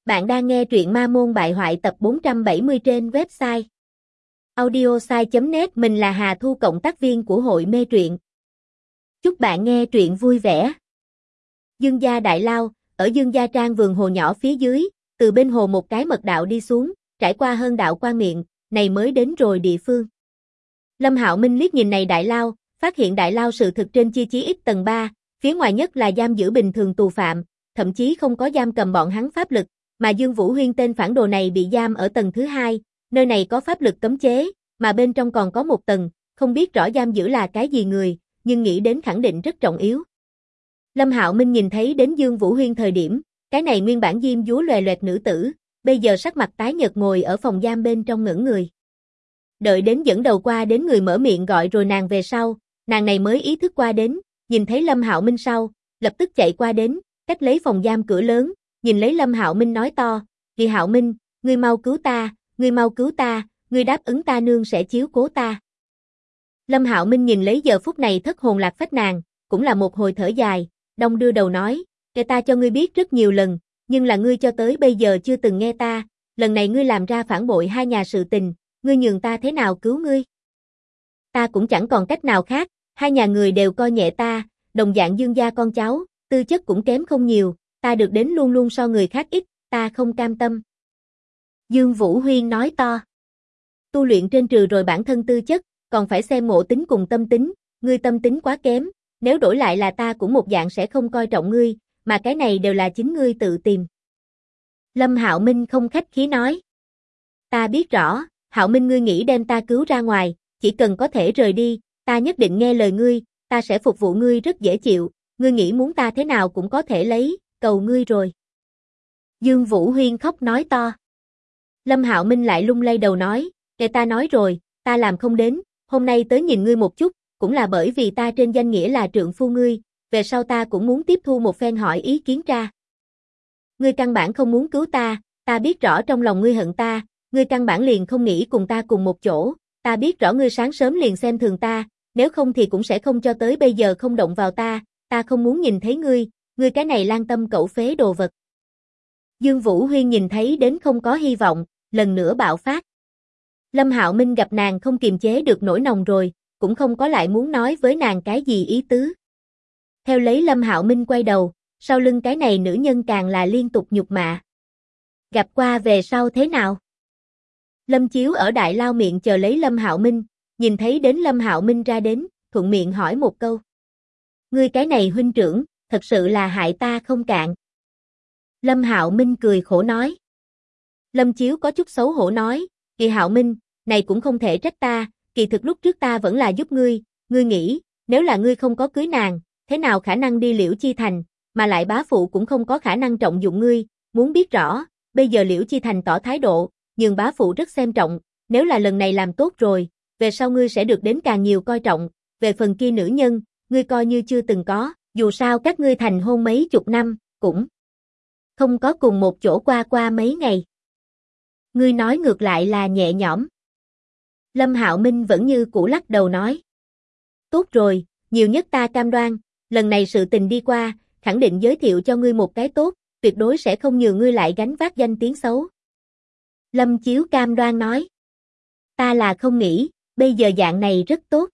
Bạn đang nghe truyện Ma Môn Bại Hoại tập 470 trên website audiosai.net. Mình là Hà Thu, cộng tác viên của hội mê truyện. Chúc bạn nghe truyện vui vẻ. Dương gia đại lao, ở Dương gia trang vườn hồ nhỏ phía dưới, từ bên hồ một cái mật đạo đi xuống, trải qua hơn đạo quan miệng, này mới đến rồi địa phương. Lâm Hạo Minh liếc nhìn này đại lao, phát hiện đại lao sự thực trên chi chí ít tầng 3, phía ngoài nhất là giam giữ bình thường tù phạm, thậm chí không có giam cầm bọn hắn pháp lực. Mà Dương Vũ Huyên tên phản đồ này bị giam ở tầng thứ 2, nơi này có pháp lực cấm chế, mà bên trong còn có một tầng, không biết rõ giam giữ là cái gì người, nhưng nghĩ đến khẳng định rất trọng yếu. Lâm Hạo Minh nhìn thấy đến Dương Vũ Huyên thời điểm, cái này nguyên bản diêm dúa loè loẹt nữ tử, bây giờ sắc mặt tái nhợt ngồi ở phòng giam bên trong ngẩn người. Đợi đến dẫn đầu qua đến người mở miệng gọi rồi nàng về sau, nàng này mới ý thức qua đến, nhìn thấy Lâm Hạo Minh sau, lập tức chạy qua đến, cách lấy phòng giam cửa lớn. Nhìn lấy Lâm Hạo Minh nói to, "Kỳ Hạo Minh, ngươi mau cứu ta, ngươi mau cứu ta, ngươi đáp ứng ta nương sẽ chiếu cố ta." Lâm Hạo Minh nhìn lấy giờ phút này thất hồn lạc phách nàng, cũng là một hồi thở dài, đong đưa đầu nói, "Kể ta cho ngươi biết rất nhiều lần, nhưng là ngươi cho tới bây giờ chưa từng nghe ta, lần này ngươi làm ra phản bội hai nhà sự tình, ngươi nhường ta thế nào cứu ngươi? Ta cũng chẳng còn cách nào khác, hai nhà người đều coi nhẹ ta, đồng dạng Dương gia con cháu, tư chất cũng kém không nhiều. Ta được đến luôn luôn so người khác ít, ta không cam tâm." Dương Vũ Huyên nói to, "Tu luyện trên trừ rồi bản thân tư chất, còn phải xem ngộ tính cùng tâm tính, ngươi tâm tính quá kém, nếu đổi lại là ta cũng một dạng sẽ không coi trọng ngươi, mà cái này đều là chính ngươi tự tìm." Lâm Hạo Minh không khách khí nói, "Ta biết rõ, Hạo Minh ngươi nghĩ đem ta cứu ra ngoài, chỉ cần có thể rời đi, ta nhất định nghe lời ngươi, ta sẽ phục vụ ngươi rất dễ chịu, ngươi nghĩ muốn ta thế nào cũng có thể lấy. Cầu ngươi rồi." Dương Vũ Huyên khóc nói to. Lâm Hạo Minh lại lung lay đầu nói, "Kể ta nói rồi, ta làm không đến, hôm nay tới nhìn ngươi một chút, cũng là bởi vì ta trên danh nghĩa là trượng phu ngươi, về sau ta cũng muốn tiếp thu một phen hỏi ý kiến ra. Ngươi căn bản không muốn cứu ta, ta biết rõ trong lòng ngươi hận ta, ngươi căn bản liền không nghĩ cùng ta cùng một chỗ, ta biết rõ ngươi sáng sớm liền xem thường ta, nếu không thì cũng sẽ không cho tới bây giờ không động vào ta không muốn nhìn thấy ngươi. Ngươi cái này lang tâm cẩu phế đồ vật." Dương Vũ Huyên nhìn thấy đến không có hy vọng, lần nữa bạo phát. Lâm Hạo Minh gặp nàng không kiềm chế được nỗi lòng rồi, cũng không có lại muốn nói với nàng cái gì ý tứ. Theo lấy Lâm Hạo Minh quay đầu, sau lưng cái này nữ nhân càng là liên tục nhục mạ. "Gặp qua về sau thế nào?" Lâm Chiếu ở đại lao miệng chờ lấy Lâm Hạo Minh, nhìn thấy đến Lâm Hạo Minh ra đến, thuận miệng hỏi một câu. "Ngươi cái này huynh trưởng, thật sự là hại ta không cạn." Lâm Hạo Minh cười khổ nói. Lâm Chiếu có chút xấu hổ nói, "Kỳ Hạo Minh, này cũng không thể trách ta, kỳ thực lúc trước ta vẫn là giúp ngươi, ngươi nghĩ, nếu là ngươi không có cưới nàng, thế nào khả năng đi Liễu Chi Thành, mà lại bá phụ cũng không có khả năng trọng dụng ngươi, muốn biết rõ, bây giờ Liễu Chi Thành tỏ thái độ, nhưng bá phụ rất xem trọng, nếu là lần này làm tốt rồi, về sau ngươi sẽ được đến càng nhiều coi trọng, về phần kia nữ nhân, ngươi coi như chưa từng có. Dù sao các ngươi thành hôn mấy chục năm, cũng không có cùng một chỗ qua mấy ngày. Ngươi nói ngược lại là nhẹ nhõm." Lâm Hạo Minh vẫn như cũ lắc đầu nói, "Tốt rồi, nhiều nhất ta cam đoan, lần này sự tình đi qua, khẳng định giới thiệu cho ngươi một cái tốt, tuyệt đối sẽ không nhường ngươi lại gánh vác danh tiếng xấu." Lâm Chiếu cam đoan nói, "Ta là không nghĩ, bây giờ dạng này rất tốt."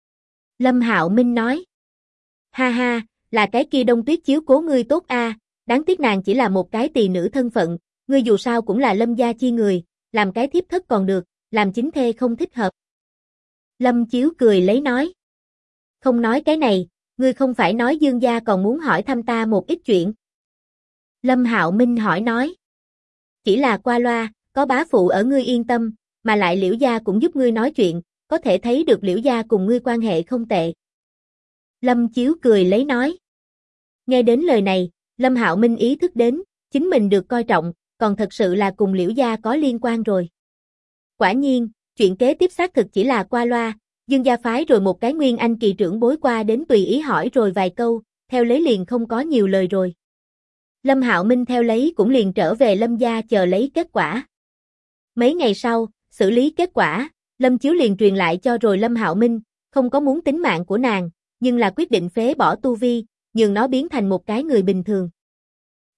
Lâm Hạo Minh nói, "Ha ha, là cái kia Đông Tuyết chiếu cố ngươi tốt a, đáng tiếc nàng chỉ là một cái tỳ nữ thân phận, ngươi dù sao cũng là Lâm gia chi người, làm cái thiếp thất còn được, làm chính thê không thích hợp." Lâm Chiếu cười lấy nói, "Không nói cái này, ngươi không phải nói Dương gia còn muốn hỏi thăm ta một ít chuyện?" Lâm Hạo Minh hỏi nói, "Chỉ là qua loa, có bá phụ ở ngươi yên tâm, mà lại Liễu gia cũng giúp ngươi nói chuyện, có thể thấy được Liễu gia cùng ngươi quan hệ không tệ." Lâm Chiếu cười lấy nói. Nghe đến lời này, Lâm Hạo Minh ý thức đến, chính mình được coi trọng, còn thật sự là cùng Liễu gia có liên quan rồi. Quả nhiên, chuyện kế tiếp xác thực chỉ là qua loa, Dương gia phái rồi một cái nguyên anh kỳ trưởng bối qua đến tùy ý hỏi rồi vài câu, theo lấy liền không có nhiều lời rồi. Lâm Hạo Minh theo lấy cũng liền trở về Lâm gia chờ lấy kết quả. Mấy ngày sau, xử lý kết quả, Lâm Chiếu liền truyền lại cho rồi Lâm Hạo Minh, không có muốn tính mạng của nàng, nhưng là quyết định phế bỏ tu vi, nhường nó biến thành một cái người bình thường.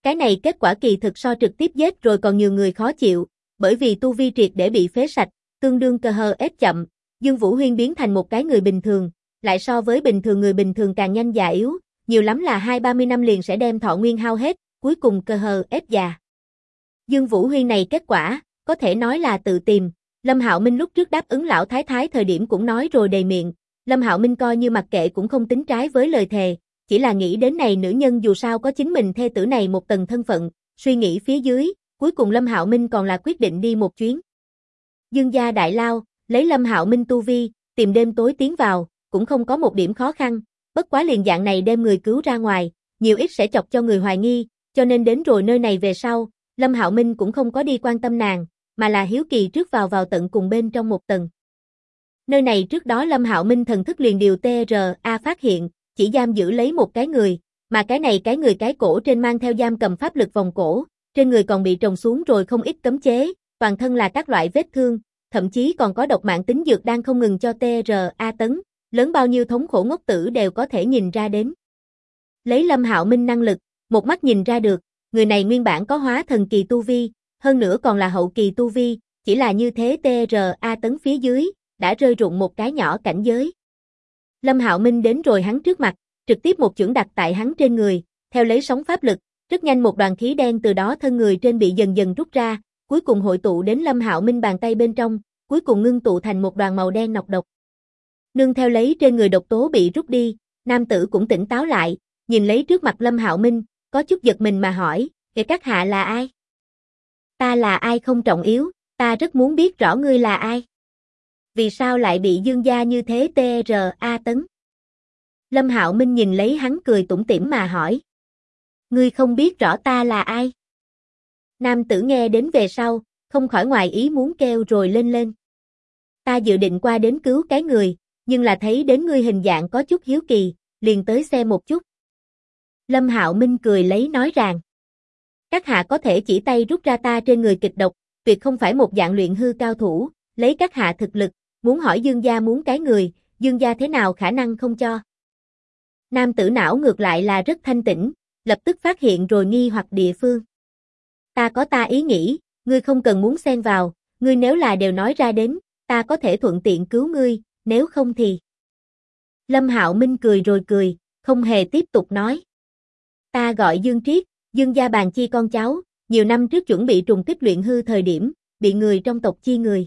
Cái này kết quả kỳ thực so trực tiếp giết rồi còn nhiều người khó chịu, bởi vì tu vi triệt để bị phế sạch, tương đương cơ hờ ép chậm, Dương Vũ Huyên biến thành một cái người bình thường, lại so với bình thường người bình thường càng nhanh già yếu, nhiều lắm là 20-30 năm liền sẽ đem thọ nguyên hao hết, cuối cùng cơ hờ ép già. Dương Vũ Huyên này kết quả, có thể nói là tự tìm, Lâm Hạo Minh lúc trước đáp ứng lão thái thái thời điểm cũng nói rồi đầy miệng, Lâm Hạo Minh coi như mặc kệ cũng không tính trái với lời thề, chỉ là nghĩ đến này nữ nhân dù sao có chính mình thê tử này một tầng thân phận, suy nghĩ phía dưới, cuối cùng Lâm Hạo Minh còn là quyết định đi một chuyến. Dương gia đại lao, lấy Lâm Hạo Minh tu vi, tìm đêm tối tiến vào, cũng không có một điểm khó khăn, bất quá liền dạng này đem người cứu ra ngoài, nhiều ít sẽ chọc cho người hoài nghi, cho nên đến rồi nơi này về sau, Lâm Hạo Minh cũng không có đi quan tâm nàng, mà là hiếu kỳ trước vào tận cùng bên trong một tầng. Nơi này trước đó Lâm Hạo Minh thần thức liền điều TRA phát hiện, chỉ giam giữ lấy một cái người, mà cái này cái người cái cổ trên mang theo giam cầm pháp lực vòng cổ, trên người còn bị trồng xuống rồi không ít cấm chế, toàn thân là các loại vết thương, thậm chí còn có độc mạng tính dược đang không ngừng cho TRA tấn, lớn bao nhiêu thống khổ ngốc tử đều có thể nhìn ra đến. Lấy Lâm Hạo Minh năng lực, một mắt nhìn ra được, người này nguyên bản có hóa thần kỳ tu vi, hơn nữa còn là hậu kỳ tu vi, chỉ là như thế TRA tấn phía dưới, đã rơi rụng một cái nhỏ cảnh giới. Lâm Hạo Minh đến rồi hắn trước mặt, trực tiếp một chưởng đặt tại hắn trên người, theo lấy sóng pháp lực, rất nhanh một đoàn khí đen từ đó thân người trên bị dần dần rút ra, cuối cùng hội tụ đến Lâm Hạo Minh bàn tay bên trong, cuối cùng ngưng tụ thành một đoàn màu đen nọc độc. Nương theo lấy trên người độc tố bị rút đi, nam tử cũng tỉnh táo lại, nhìn lấy trước mặt Lâm Hạo Minh, có chút giật mình mà hỏi, "Kẻ các hạ là ai?" "Ta là ai không trọng yếu, ta rất muốn biết rõ ngươi là ai. Vì sao lại bị Dương gia như thế TRA tấn?" Lâm Hạo Minh nhìn lấy hắn cười tủm tỉm mà hỏi. "Ngươi không biết rõ ta là ai?" Nam tử nghe đến về sau, không khỏi ngoài ý muốn kêu rồi lên. "Ta dự định qua đến cứu cái người, nhưng là thấy đến ngươi hình dạng có chút hiếu kỳ, liền tới xem một chút." Lâm Hạo Minh cười lấy nói rằng, "Các hạ có thể chỉ tay rút ra ta trên người kịch độc, tuyệt không phải một dạng luyện hư cao thủ, lấy các hạ thực lực, muốn hỏi Dương gia muốn cái người, Dương gia thế nào khả năng không cho." Nam tử não ngược lại là rất thanh tĩnh, lập tức phát hiện rồi nghi hoặc địa phương. "Ta có ta ý nghĩ, ngươi không cần muốn xen vào, ngươi nếu là đều nói ra đến, ta có thể thuận tiện cứu ngươi, nếu không thì." Lâm Hạo Minh cười rồi cười, không hề tiếp tục nói. "Ta gọi Dương Triết, Dương gia bàn chi con cháu, nhiều năm trước chuẩn bị trùng kích luyện hư thời điểm, bị người trong tộc chi người."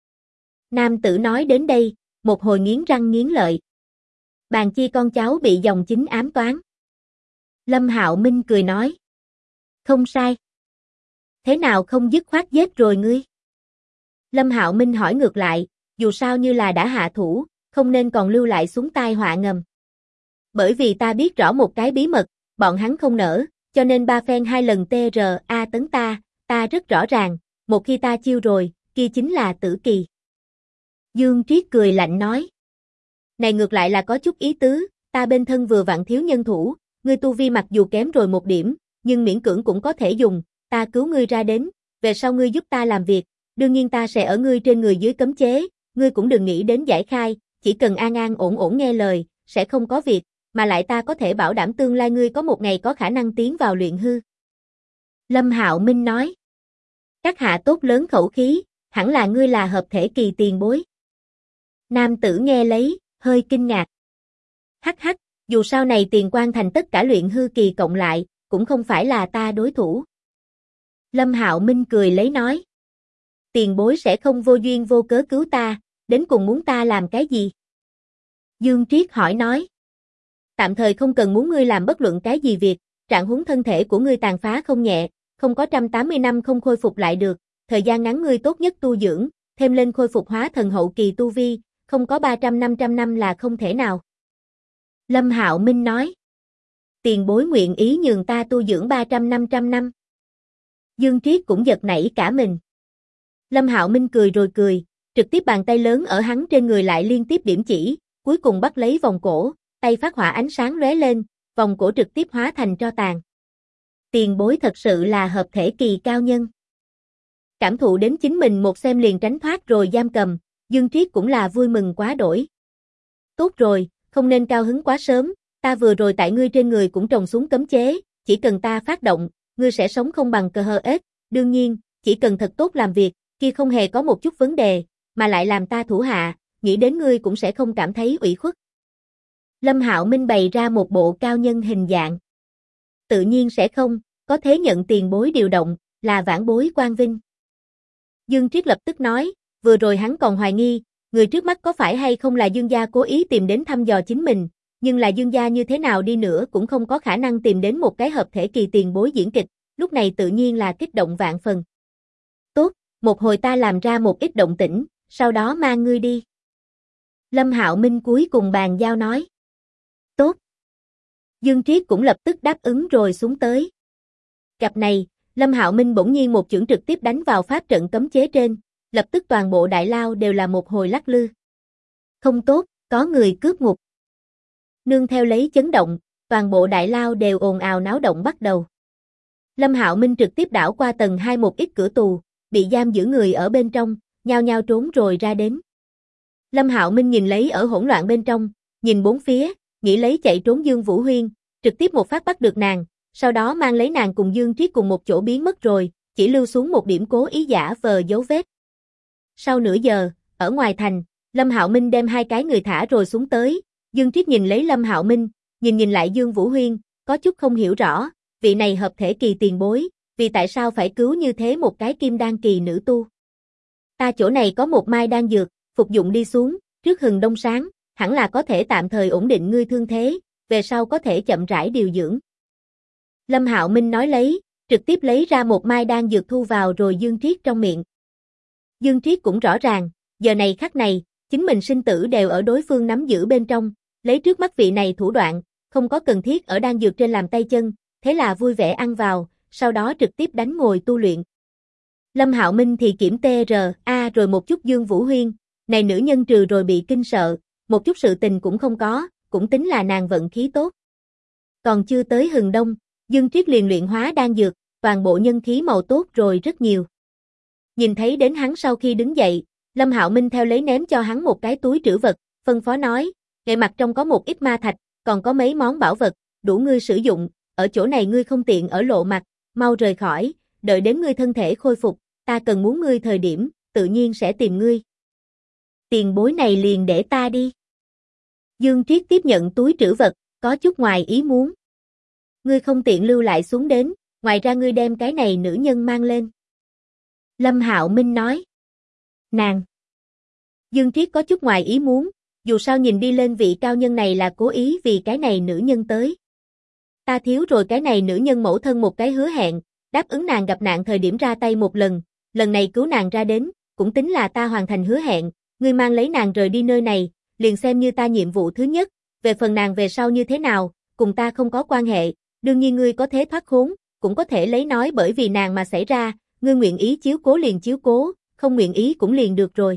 Nam tử nói đến đây, một hồi nghiến răng nghiến lợi. "Bàn chi con cháu bị dòng chính ám toán." Lâm Hạo Minh cười nói. "Không sai. Thế nào không dứt khoát giết rồi ngươi?" Lâm Hạo Minh hỏi ngược lại, dù sao như là đã hạ thủ, không nên còn lưu lại xuống tai họa ngầm. "Bởi vì ta biết rõ một cái bí mật, bọn hắn không nỡ, cho nên 3 phen 2 lần TRA tấn ta rất rõ ràng, một khi ta chiêu rồi, kia chính là tử kỳ." Dương Triết cười lạnh nói. "Này ngược lại là có chút ý tứ, ta bên thân vừa vặn thiếu nhân thủ, ngươi tu vi mặc dù kém rồi một điểm, nhưng miễn cưỡng cũng có thể dùng, ta cứu ngươi ra đến, về sau ngươi giúp ta làm việc, đương nhiên ta sẽ ở ngươi trên người dưới cấm chế, ngươi cũng đừng nghĩ đến giải khai, chỉ cần an an ổn ổn nghe lời, sẽ không có việc, mà lại ta có thể bảo đảm tương lai ngươi có một ngày có khả năng tiến vào luyện hư." Lâm Hạo Minh nói. "Các hạ tốt lớn khẩu khí, hẳn là ngươi là hợp thể kỳ tiền bối." Nam tử nghe lấy, hơi kinh ngạc. "Hắc hắc, dù sau này Tiền Quan thành tất cả luyện hư kỳ cộng lại, cũng không phải là ta đối thủ." Lâm Hạo Minh cười lấy nói. "Tiền bối sẽ không vô duyên vô cớ cứu ta, đến cùng muốn ta làm cái gì?" Dương Triết hỏi nói. "Tạm thời không cần muốn ngươi làm bất luận cái gì việc, trạng huống thân thể của ngươi tàn phá không nhẹ, không có 180 năm không khôi phục lại được, thời gian ngắn ngươi tốt nhất tu dưỡng, thêm lên khôi phục hóa thần hậu kỳ tu vi, không có 300-500 năm là không thể nào." Lâm Hạo Minh nói. "Tiền bối nguyện ý nhường ta tu dưỡng 300-500 năm?" Dương Triết cũng giật nảy cả mình. Lâm Hạo Minh cười rồi cười, trực tiếp bàn tay lớn ở hắn trên người lại liên tiếp điểm chỉ, cuối cùng bắt lấy vòng cổ, tay phát hỏa ánh sáng lóe lên, vòng cổ trực tiếp hóa thành tro tàn. "Tiền bối thật sự là hợp thể kỳ cao nhân." Cảm thụ đến chính mình một xem liền tránh thoát rồi giam cầm, Dương Triết cũng là vui mừng quá đổi. "Tốt rồi, không nên cao hứng quá sớm, ta vừa rồi tại ngươi trên người cũng trồng xuống cấm chế, chỉ cần ta phát động, ngươi sẽ sống không bằng cờ hờ ết, đương nhiên, chỉ cần thật tốt làm việc, kia không hề có một chút vấn đề, mà lại làm ta thủ hạ, nghĩ đến ngươi cũng sẽ không cảm thấy ủy khuất. Lâm Hạo Minh bày ra một bộ cao nhân hình dạng. Tự nhiên sẽ không, có thế nhận tiền bối điều động, là vãn bối quan vinh. Dương Triết lập tức nói, vừa rồi hắn còn hoài nghi, người trước mắt có phải hay không là Dương gia cố ý tìm đến thăm dò chính mình, nhưng là Dương gia như thế nào đi nữa cũng không có khả năng tìm đến một cái hợp thể kỳ tiền bối diễn kịch, lúc này tự nhiên là kích động vạn phần. Tốt, một hồi ta làm ra một ít động tĩnh, sau đó mang ngươi đi. Lâm Hạo Minh cuối cùng bàn giao nói. Tốt. Dương Triết cũng lập tức đáp ứng rồi xuống tới. Cặp này, Lâm Hạo Minh bỗng nhiên một chưởng trực tiếp đánh vào pháp trận cấm chế trên, lập tức toàn bộ đại lao đều là một hồi lắc lư. Không tốt, có người cướp ngục. Nương theo lấy chấn động, toàn bộ đại lao đều ồn ào náo động bắt đầu. Lâm Hạo Minh trực tiếp đảo qua tầng 2 một ít cửa tù, bị giam giữ người ở bên trong, nhao nhao trốn rồi ra đến. Lâm Hạo Minh nhìn lấy ở hỗn loạn bên trong, nhìn bốn phía, nghĩ lấy chạy trốn Dương Vũ Huyên, trực tiếp một phát bắt được nàng, sau đó mang lấy nàng cùng Dương Triết cùng một chỗ biến mất rồi, chỉ lưu xuống một điểm cố ý giả vờ dấu vết. Sau nửa giờ, ở ngoài thành, Lâm Hạo Minh đem hai cái người thả rồi xuống tới, Dương Triết nhìn lấy Lâm Hạo Minh, nhìn lại Dương Vũ Huyên, có chút không hiểu rõ, vị này hợp thể kỳ tiền bối, vì tại sao phải cứu như thế một cái kim đan kỳ nữ tu. Ta chỗ này có một mai đan dược, phục dụng đi xuống, trước hừng đông sáng, hẳn là có thể tạm thời ổn định ngươi thương thế, về sau có thể chậm rãi điều dưỡng. Lâm Hạo Minh nói lấy, trực tiếp lấy ra một mai đan dược thu vào rồi Dương Triết trong miệng. Dương Triết cũng rõ ràng, giờ này khắc này, chính mình sinh tử đều ở đối phương nắm giữ bên trong, lấy trước mắt vị này thủ đoạn, không có cần thiết ở đan dược trên làm tay chân, thế là vui vẻ ăn vào, sau đó trực tiếp đánh ngồi tu luyện. Lâm Hạo Minh thì kiểm TRA rồi một chút Dương Vũ Huyên, này nữ nhân trừ rồi bị kinh sợ, một chút sự tình cũng không có, cũng tính là nàng vận khí tốt. Còn chưa tới hừng đông, Dương Triết liền luyện hóa đan dược, toàn bộ nhân khí màu tốt rồi rất nhiều. Nhìn thấy đến hắn sau khi đứng dậy, Lâm Hạo Minh theo lấy ném cho hắn một cái túi trữ vật, phân phó nói, ngay mặt trong có một ít ma thạch, còn có mấy món bảo vật, đủ ngươi sử dụng, ở chỗ này ngươi không tiện ở lộ mặt, mau rời khỏi, đợi đến ngươi thân thể khôi phục, ta cần muốn ngươi thời điểm, tự nhiên sẽ tìm ngươi. Tiền bối này liền để ta đi. Dương Triết tiếp nhận túi trữ vật, có chút ngoài ý muốn. Ngươi không tiện lưu lại xuống đến, ngoài ra ngươi đem cái này nữ nhân mang lên. Lâm Hạo Minh nói. Nàng. Dương Triết có chút ngoài ý muốn, dù sao nhìn đi lên vị cao nhân này là cố ý vì cái này nữ nhân tới. Ta thiếu rồi cái này nữ nhân mẫu thân một cái hứa hẹn, đáp ứng nàng gặp nạn thời điểm ra tay một lần này cứu nàng ra đến, cũng tính là ta hoàn thành hứa hẹn, ngươi mang lấy nàng rời đi nơi này, liền xem như ta nhiệm vụ thứ nhất, về phần nàng về sau như thế nào, cùng ta không có quan hệ, đương nhiên ngươi có thể thoát khốn, cũng có thể lấy nói bởi vì nàng mà xảy ra, ngươi nguyện ý chiếu cố liền chiếu cố, không nguyện ý cũng liền được rồi.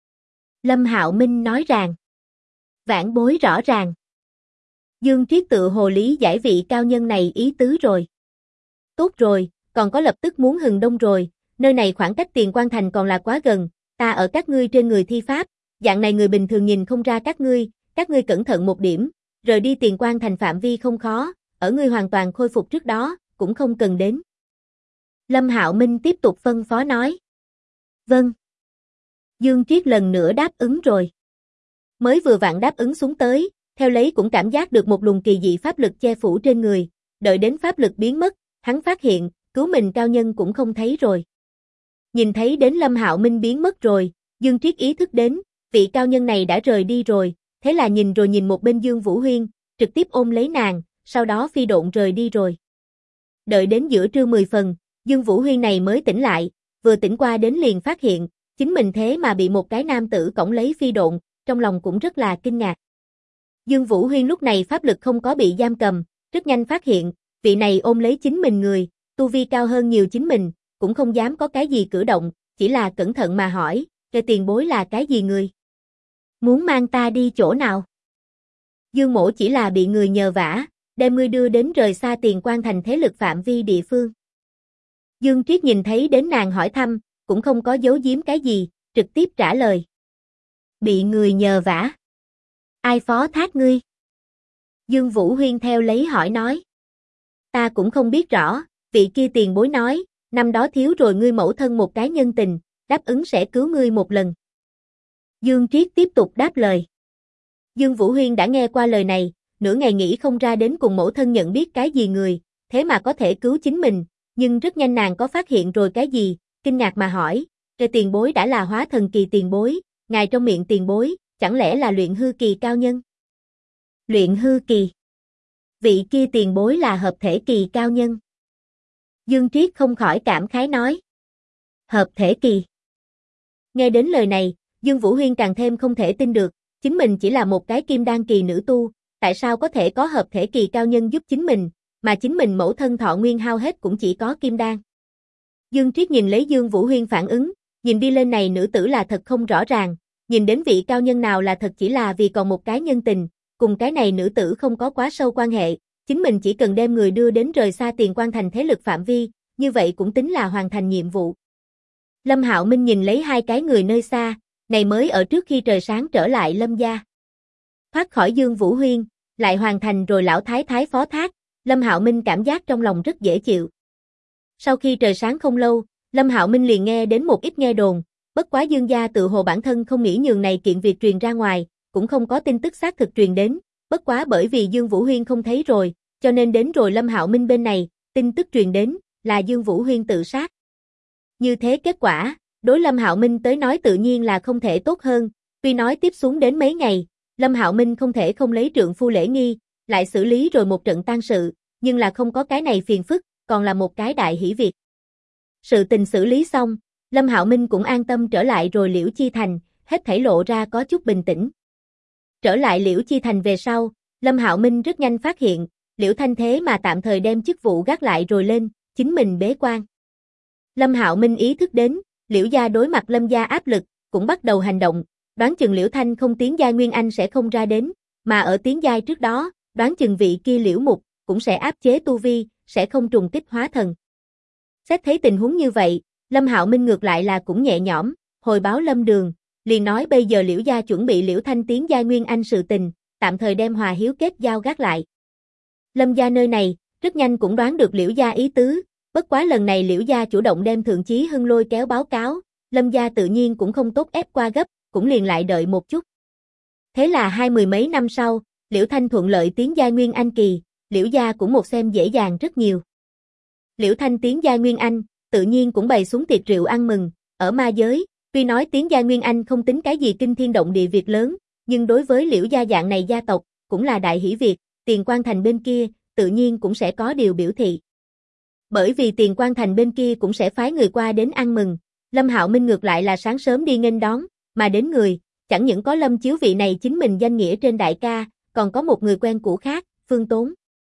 Lâm Hạo Minh nói ràng. Vãn bối rõ ràng. Dương Triết tự hồ lý giải vị cao nhân này ý tứ rồi. Tốt rồi, còn có lập tức muốn hừng đông rồi, nơi này khoảng cách Tiền Quan Thành còn là quá gần, ta ở các ngươi trên người thi pháp, dạng này người bình thường nhìn không ra các ngươi cẩn thận một điểm, rời đi Tiền Quan Thành phạm vi không khó, ở ngươi hoàn toàn khôi phục trước đó, cũng không cần đến. Lâm Hạo Minh tiếp tục phân phó nói. Vâng. Dương Triết lần nữa đáp ứng rồi. Mới vừa vặn đáp ứng xuống tới, theo lấy cũng cảm giác được một luồng kỳ dị pháp lực che phủ trên người, đợi đến pháp lực biến mất, hắn phát hiện, cứu mình cao nhân cũng không thấy rồi. Nhìn thấy đến Lâm Hạo Minh biến mất rồi, Dương Triết ý thức đến, vị cao nhân này đã rời đi rồi, thế là nhìn rồi nhìn một bên Dương Vũ Huyên, trực tiếp ôm lấy nàng, sau đó phi độn rời đi rồi. Đợi đến giữa trưa 10 phần, Dương Vũ Huyên này mới tỉnh lại, vừa tỉnh qua đến liền phát hiện, chính mình thế mà bị một cái nam tử cõng lấy phi độn, trong lòng cũng rất là kinh ngạc. Dương Vũ Huyên lúc này pháp lực không có bị giam cầm, rất nhanh phát hiện, vị này ôm lấy chính mình người, tu vi cao hơn nhiều chính mình, cũng không dám có cái gì cử động, chỉ là cẩn thận mà hỏi, cái tiền bối là cái gì người? Muốn mang ta đi chỗ nào? Dương mỗ chỉ là bị người nhờ vả, đem ngươi đưa đến rời xa Tiền Quan Thành thế lực phạm vi địa phương. Dương Triết nhìn thấy đến nàng hỏi thăm, cũng không có giấu giếm cái gì, trực tiếp trả lời. Bị người nhờ vả. Ai phó thác ngươi? Dương Vũ Huyên theo lấy hỏi nói. Ta cũng không biết rõ, Vị kia tiền bối nói, năm đó thiếu rồi ngươi mẫu thân một cái nhân tình, đáp ứng sẽ cứu ngươi một lần. Dương Triết tiếp tục đáp lời. Dương Vũ Huyên đã nghe qua lời này, nửa ngày nghĩ không ra đến cùng mẫu thân nhận biết cái gì người, thế mà có thể cứu chính mình, nhưng rất nhanh nàng có phát hiện rồi cái gì, kinh ngạc mà hỏi, cái tiền bối đã là hóa thần kỳ tiền bối, ngài trong miệng tiền bối, chẳng lẽ là luyện hư kỳ cao nhân? Luyện hư kỳ. Vị kia tiền bối là hợp thể kỳ cao nhân. Dương Triết không khỏi cảm khái nói. Hợp thể kỳ. Nghe đến lời này, Dương Vũ Huyên càng thêm không thể tin được, chính mình chỉ là một cái kim đan kỳ nữ tu, tại sao có thể có hợp thể kỳ cao nhân giúp chính mình, mà chính mình mẫu thân thọ nguyên hao hết cũng chỉ có kim đan. Dương Triết nhìn lấy Dương Vũ Huyên phản ứng, nhìn đi lên này nữ tử là thật không rõ ràng, nhìn đến vị cao nhân nào là thật chỉ là vì còn một cái nhân tình, cùng cái này nữ tử không có quá sâu quan hệ, chính mình chỉ cần đem người đưa đến rời xa Tiền Quan thành thế lực phạm vi, như vậy cũng tính là hoàn thành nhiệm vụ. Lâm Hạo Minh nhìn lấy hai cái người nơi xa, này mới ở trước khi trời sáng trở lại Lâm gia. Thoát khỏi Dương Vũ Huyên, lại hoàn thành rồi lão thái thái phó thác, Lâm Hạo Minh cảm giác trong lòng rất dễ chịu. Sau khi trời sáng không lâu, Lâm Hạo Minh liền nghe đến một ít nghe đồn, bất quá Dương gia tự hồ bản thân không nghĩ nhường này kiện việc truyền ra ngoài, cũng không có tin tức xác thực truyền đến, bất quá bởi vì Dương Vũ Huyên không thấy rồi, cho nên đến rồi Lâm Hạo Minh bên này, tin tức truyền đến là Dương Vũ Huyên tự sát. Như thế kết quả, đối Lâm Hạo Minh tới nói tự nhiên là không thể tốt hơn, tuy nói tiếp xuống đến mấy ngày, Lâm Hạo Minh không thể không lấy trượng phu lễ nghi, lại xử lý rồi một trận tang sự, nhưng là không có cái này phiền phức, còn là một cái đại hỷ việc. Sự tình xử lý xong, Lâm Hạo Minh cũng an tâm trở lại rồi Liễu Chi Thành, hết thảy lộ ra có chút bình tĩnh. Trở lại Liễu Chi Thành về sau, Lâm Hạo Minh rất nhanh phát hiện, Liễu Thanh thế mà tạm thời đem chức vụ gác lại rồi lên, chính mình bế quan. Lâm Hạo Minh ý thức đến, Liễu gia đối mặt Lâm gia áp lực, cũng bắt đầu hành động, đoán chừng Liễu Thanh không tiến giai Nguyên Anh sẽ không ra đến, mà ở tiến giai trước đó, đoán chừng vị kia Liễu Mục cũng sẽ áp chế tu vi, sẽ không trùng kích hóa thần. Xét thấy tình huống như vậy, Lâm Hạo Minh ngược lại là cũng nhẹ nhõm, hồi báo Lâm Đường, liền nói bây giờ Liễu gia chuẩn bị Liễu Thanh tiến giai Nguyên Anh sự tình, tạm thời đem hòa hiếu kết giao gác lại. Lâm gia nơi này, rất nhanh cũng đoán được Liễu gia ý tứ, bất quá lần này Liễu gia chủ động đem Thượng Chí Hưng lôi kéo báo cáo, Lâm gia tự nhiên cũng không tốt ép qua gấp, cũng liền lại đợi một chút. Thế là 20 mấy năm sau, Liễu Thanh thuận lợi tiến giai Nguyên Anh kỳ, Liễu gia cũng một xem dễ dàng rất nhiều. Liễu Thanh tiến giai Nguyên Anh, tự nhiên cũng bày xuống tiệc rượu ăn mừng, ở ma giới, tuy nói tiến giai Nguyên Anh không tính cái gì kinh thiên động địa việc lớn, nhưng đối với Liễu gia dạng này gia tộc, cũng là đại hỷ việc, Tiền Quan thành bên kia, tự nhiên cũng sẽ có điều biểu thị. Bởi vì Tiền Quan thành bên kia cũng sẽ phái người qua đến ăn mừng, Lâm Hạo Minh ngược lại là sáng sớm đi nghênh đón, mà đến người, chẳng những có Lâm Chiếu vị này chính mình danh nghĩa trên đại ca, còn có một người quen cũ khác, Phương Tốn.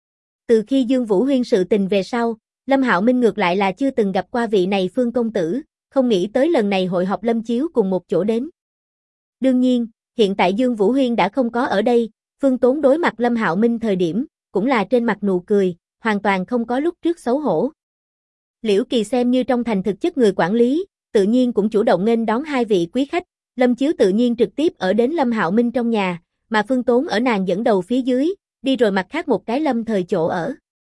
Từ khi Dương Vũ Huyên sự tình về sau, Lâm Hạo Minh ngược lại là chưa từng gặp qua vị này Phương công tử, không nghĩ tới lần này hội họp Lâm Chiếu cùng một chỗ đến. Đương nhiên, hiện tại Dương Vũ Huyên đã không có ở đây, Phương Tốn đối mặt Lâm Hạo Minh thời điểm, cũng là trên mặt nụ cười, hoàn toàn không có lúc trước xấu hổ. Liễu Kỳ xem như trong thành thực chất người quản lý, tự nhiên cũng chủ động nghênh đón hai vị quý khách, Lâm Chiếu tự nhiên trực tiếp ở đến Lâm Hạo Minh trong nhà, mà Phương Tốn ở nàng dẫn đầu phía dưới, đi rồi mặt khác một cái lâm thời chỗ ở.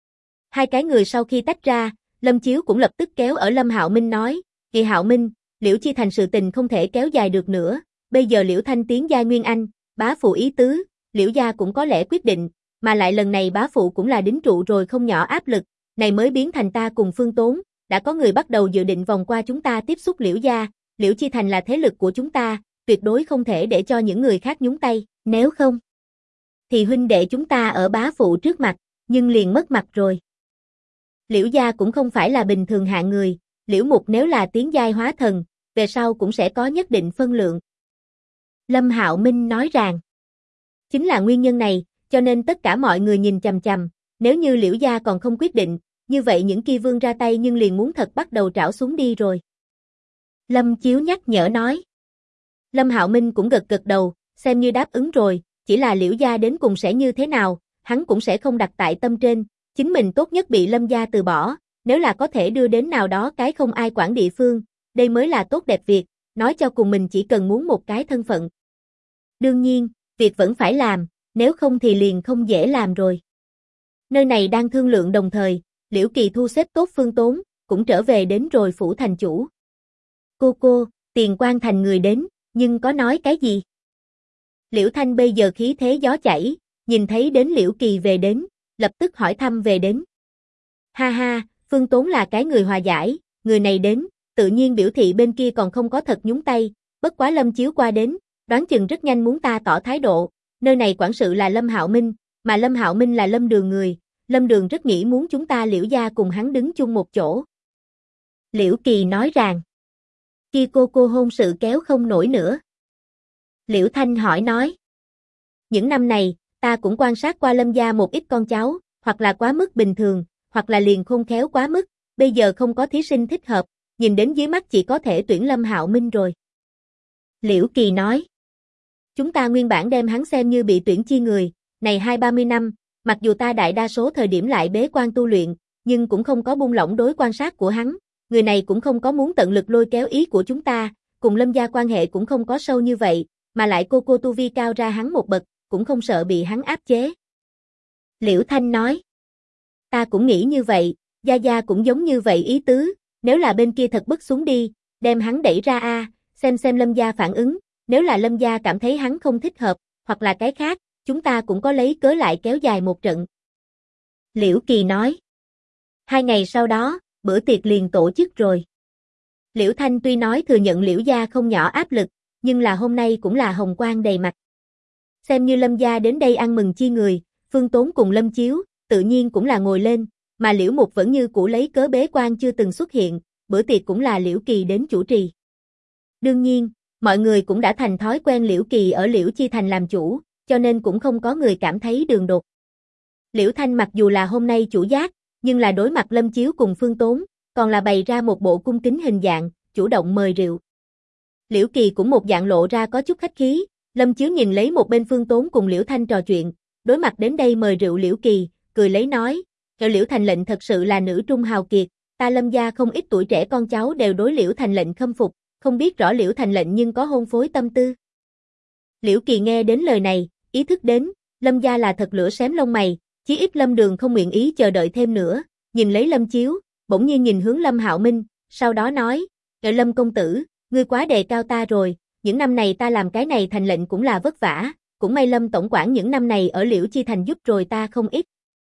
Hai cái người sau khi tách ra, Lâm Chiếu cũng lập tức kéo ở Lâm Hạo Minh nói, Kỳ Hạo Minh, Liễu Chi Thành sự tình không thể kéo dài được nữa, bây giờ Liễu Thanh tiến giai Nguyên Anh, bá phụ ý tứ, Liễu gia cũng có lẽ quyết định, mà lại lần này bá phụ cũng là đính trụ rồi không nhỏ áp lực, này mới biến thành ta cùng Phương Tốn, đã có người bắt đầu dự định vòng qua chúng ta tiếp xúc Liễu gia, Liễu Chi Thành là thế lực của chúng ta, tuyệt đối không thể để cho những người khác nhúng tay, nếu không thì huynh đệ chúng ta ở bá phụ trước mặt, nhưng liền mất mặt rồi. Liễu gia cũng không phải là bình thường hạng người, Liễu Mục nếu là tiến giai hóa thần, về sau cũng sẽ có nhất định phân lượng. Lâm Hạo Minh nói rằng, chính là nguyên nhân này, cho nên tất cả mọi người nhìn chằm chằm, nếu như Liễu gia còn không quyết định, như vậy những kia vương ra tay nhưng liền muốn thật bắt đầu trảo xuống đi rồi. Lâm Chiếu nhắc nhở nói. Lâm Hạo Minh cũng gật gật đầu, xem như đáp ứng rồi, chỉ là Liễu gia đến cùng sẽ như thế nào, hắn cũng sẽ không đặt tại tâm trên, chính mình tốt nhất bị Lâm gia từ bỏ, nếu là có thể đưa đến nào đó cái không ai quản địa phương, đây mới là tốt đẹp việc, nói cho cùng mình chỉ cần muốn một cái thân phận. Đương nhiên, việc vẫn phải làm, nếu không thì liền không dễ làm rồi. Nơi này đang thương lượng đồng thời, Liễu Kỳ thu xếp tốt Phương Tốn, cũng trở về đến rồi phủ thành chủ. Cô, Tiền Quan Thành người đến, nhưng có nói cái gì? Liễu Thanh bây giờ khí thế gió chảy, nhìn thấy đến Liễu Kỳ về đến, lập tức hỏi thăm về đến. Ha ha, Phương Tốn là cái người hòa giải, người này đến, tự nhiên biểu thị bên kia còn không có thật nhúng tay, bất quá Lâm Chiếu qua đến, đoán chừng rất nhanh muốn ta tỏ thái độ, nơi này quản sự là Lâm Hạo Minh, mà Lâm Hạo Minh là Lâm Đường người, Lâm Đường rất nghĩ muốn chúng ta Liễu gia cùng hắn đứng chung một chỗ. Liễu Kỳ nói rằng, kia cô hôn sự kéo không nổi nữa. Liễu Thanh hỏi nói, những năm này, ta cũng quan sát qua Lâm gia một ít con cháu, hoặc là quá mức bình thường, hoặc là liền khôn khéo quá mức, bây giờ không có thí sinh thích hợp, nhìn đến dưới mắt chỉ có thể tuyển Lâm Hạo Minh rồi. Liễu Kỳ nói, chúng ta nguyên bản đem hắn xem như bị tuyển chi người, này 20-30 năm, mặc dù ta đại đa số thời điểm lại bế quan tu luyện, nhưng cũng không có buông lỏng đối quan sát của hắn, người này cũng không có muốn tận lực lôi kéo ý của chúng ta, cùng Lâm gia quan hệ cũng không có sâu như vậy, mà lại cô tu vi cao ra hắn một bậc, cũng không sợ bị hắn áp chế. Liễu Thanh nói, ta cũng nghĩ như vậy, Gia cũng giống như vậy ý tứ, nếu là bên kia thật bức xuống đi, đem hắn đẩy ra xem Lâm gia phản ứng, nếu là Lâm gia cảm thấy hắn không thích hợp, hoặc là cái khác, chúng ta cũng có lấy cớ lại kéo dài một trận. Liễu Kỳ nói, 2 ngày sau đó, bữa tiệc liền tổ chức rồi. Liễu Thanh tuy nói thừa nhận Liễu gia không nhỏ áp lực, nhưng là hôm nay cũng là hồng quang đầy mặt. Xem như Lâm gia đến đây ăn mừng chi người, Phương Tốn cùng Lâm Chiếu, tự nhiên cũng là ngồi lên, mà Liễu Mục vẫn như cũ lấy cớ bế quan chưa từng xuất hiện, bữa tiệc cũng là Liễu Kỳ đến chủ trì. Đương nhiên, mọi người cũng đã thành thói quen Liễu Kỳ ở Liễu Chi Thành làm chủ, cho nên cũng không có người cảm thấy đường đột. Liễu Thanh mặc dù là hôm nay chủ giác, nhưng là đối mặt Lâm Chiếu cùng Phương Tốn, còn là bày ra một bộ cung kính hình dạng, chủ động mời rượu. Liễu Kỳ cũng một dạng lộ ra có chút khách khí, Lâm Chiếu nhìn lấy một bên Phương Tốn cùng Liễu Thanh trò chuyện, đối mặt đến đây mời rượu Liễu Kỳ, cười lấy nói, Liễu Thành lệnh thật sự là nữ trung hào kiệt, ta Lâm gia không ít tuổi trẻ con cháu đều đối Liễu Thành lệnh khâm phục, không biết rõ Liễu Thành lệnh nhưng có hôn phối tâm tư. Liễu Kỳ nghe đến lời này, ý thức đến, Lâm gia là thật lửa xém lông mày, chí ít Lâm Đường không nguyện ý chờ đợi thêm nữa, nhìn lấy Lâm Chiếu, bỗng nhiên nhìn hướng Lâm Hạo Minh, sau đó nói, Lâm công tử, ngươi quá đề cao ta rồi, những năm này ta làm cái này thành lệnh cũng là vất vả, cũng may Lâm tổng quản những năm này ở Liễu Chi Thành giúp rồi ta không ít.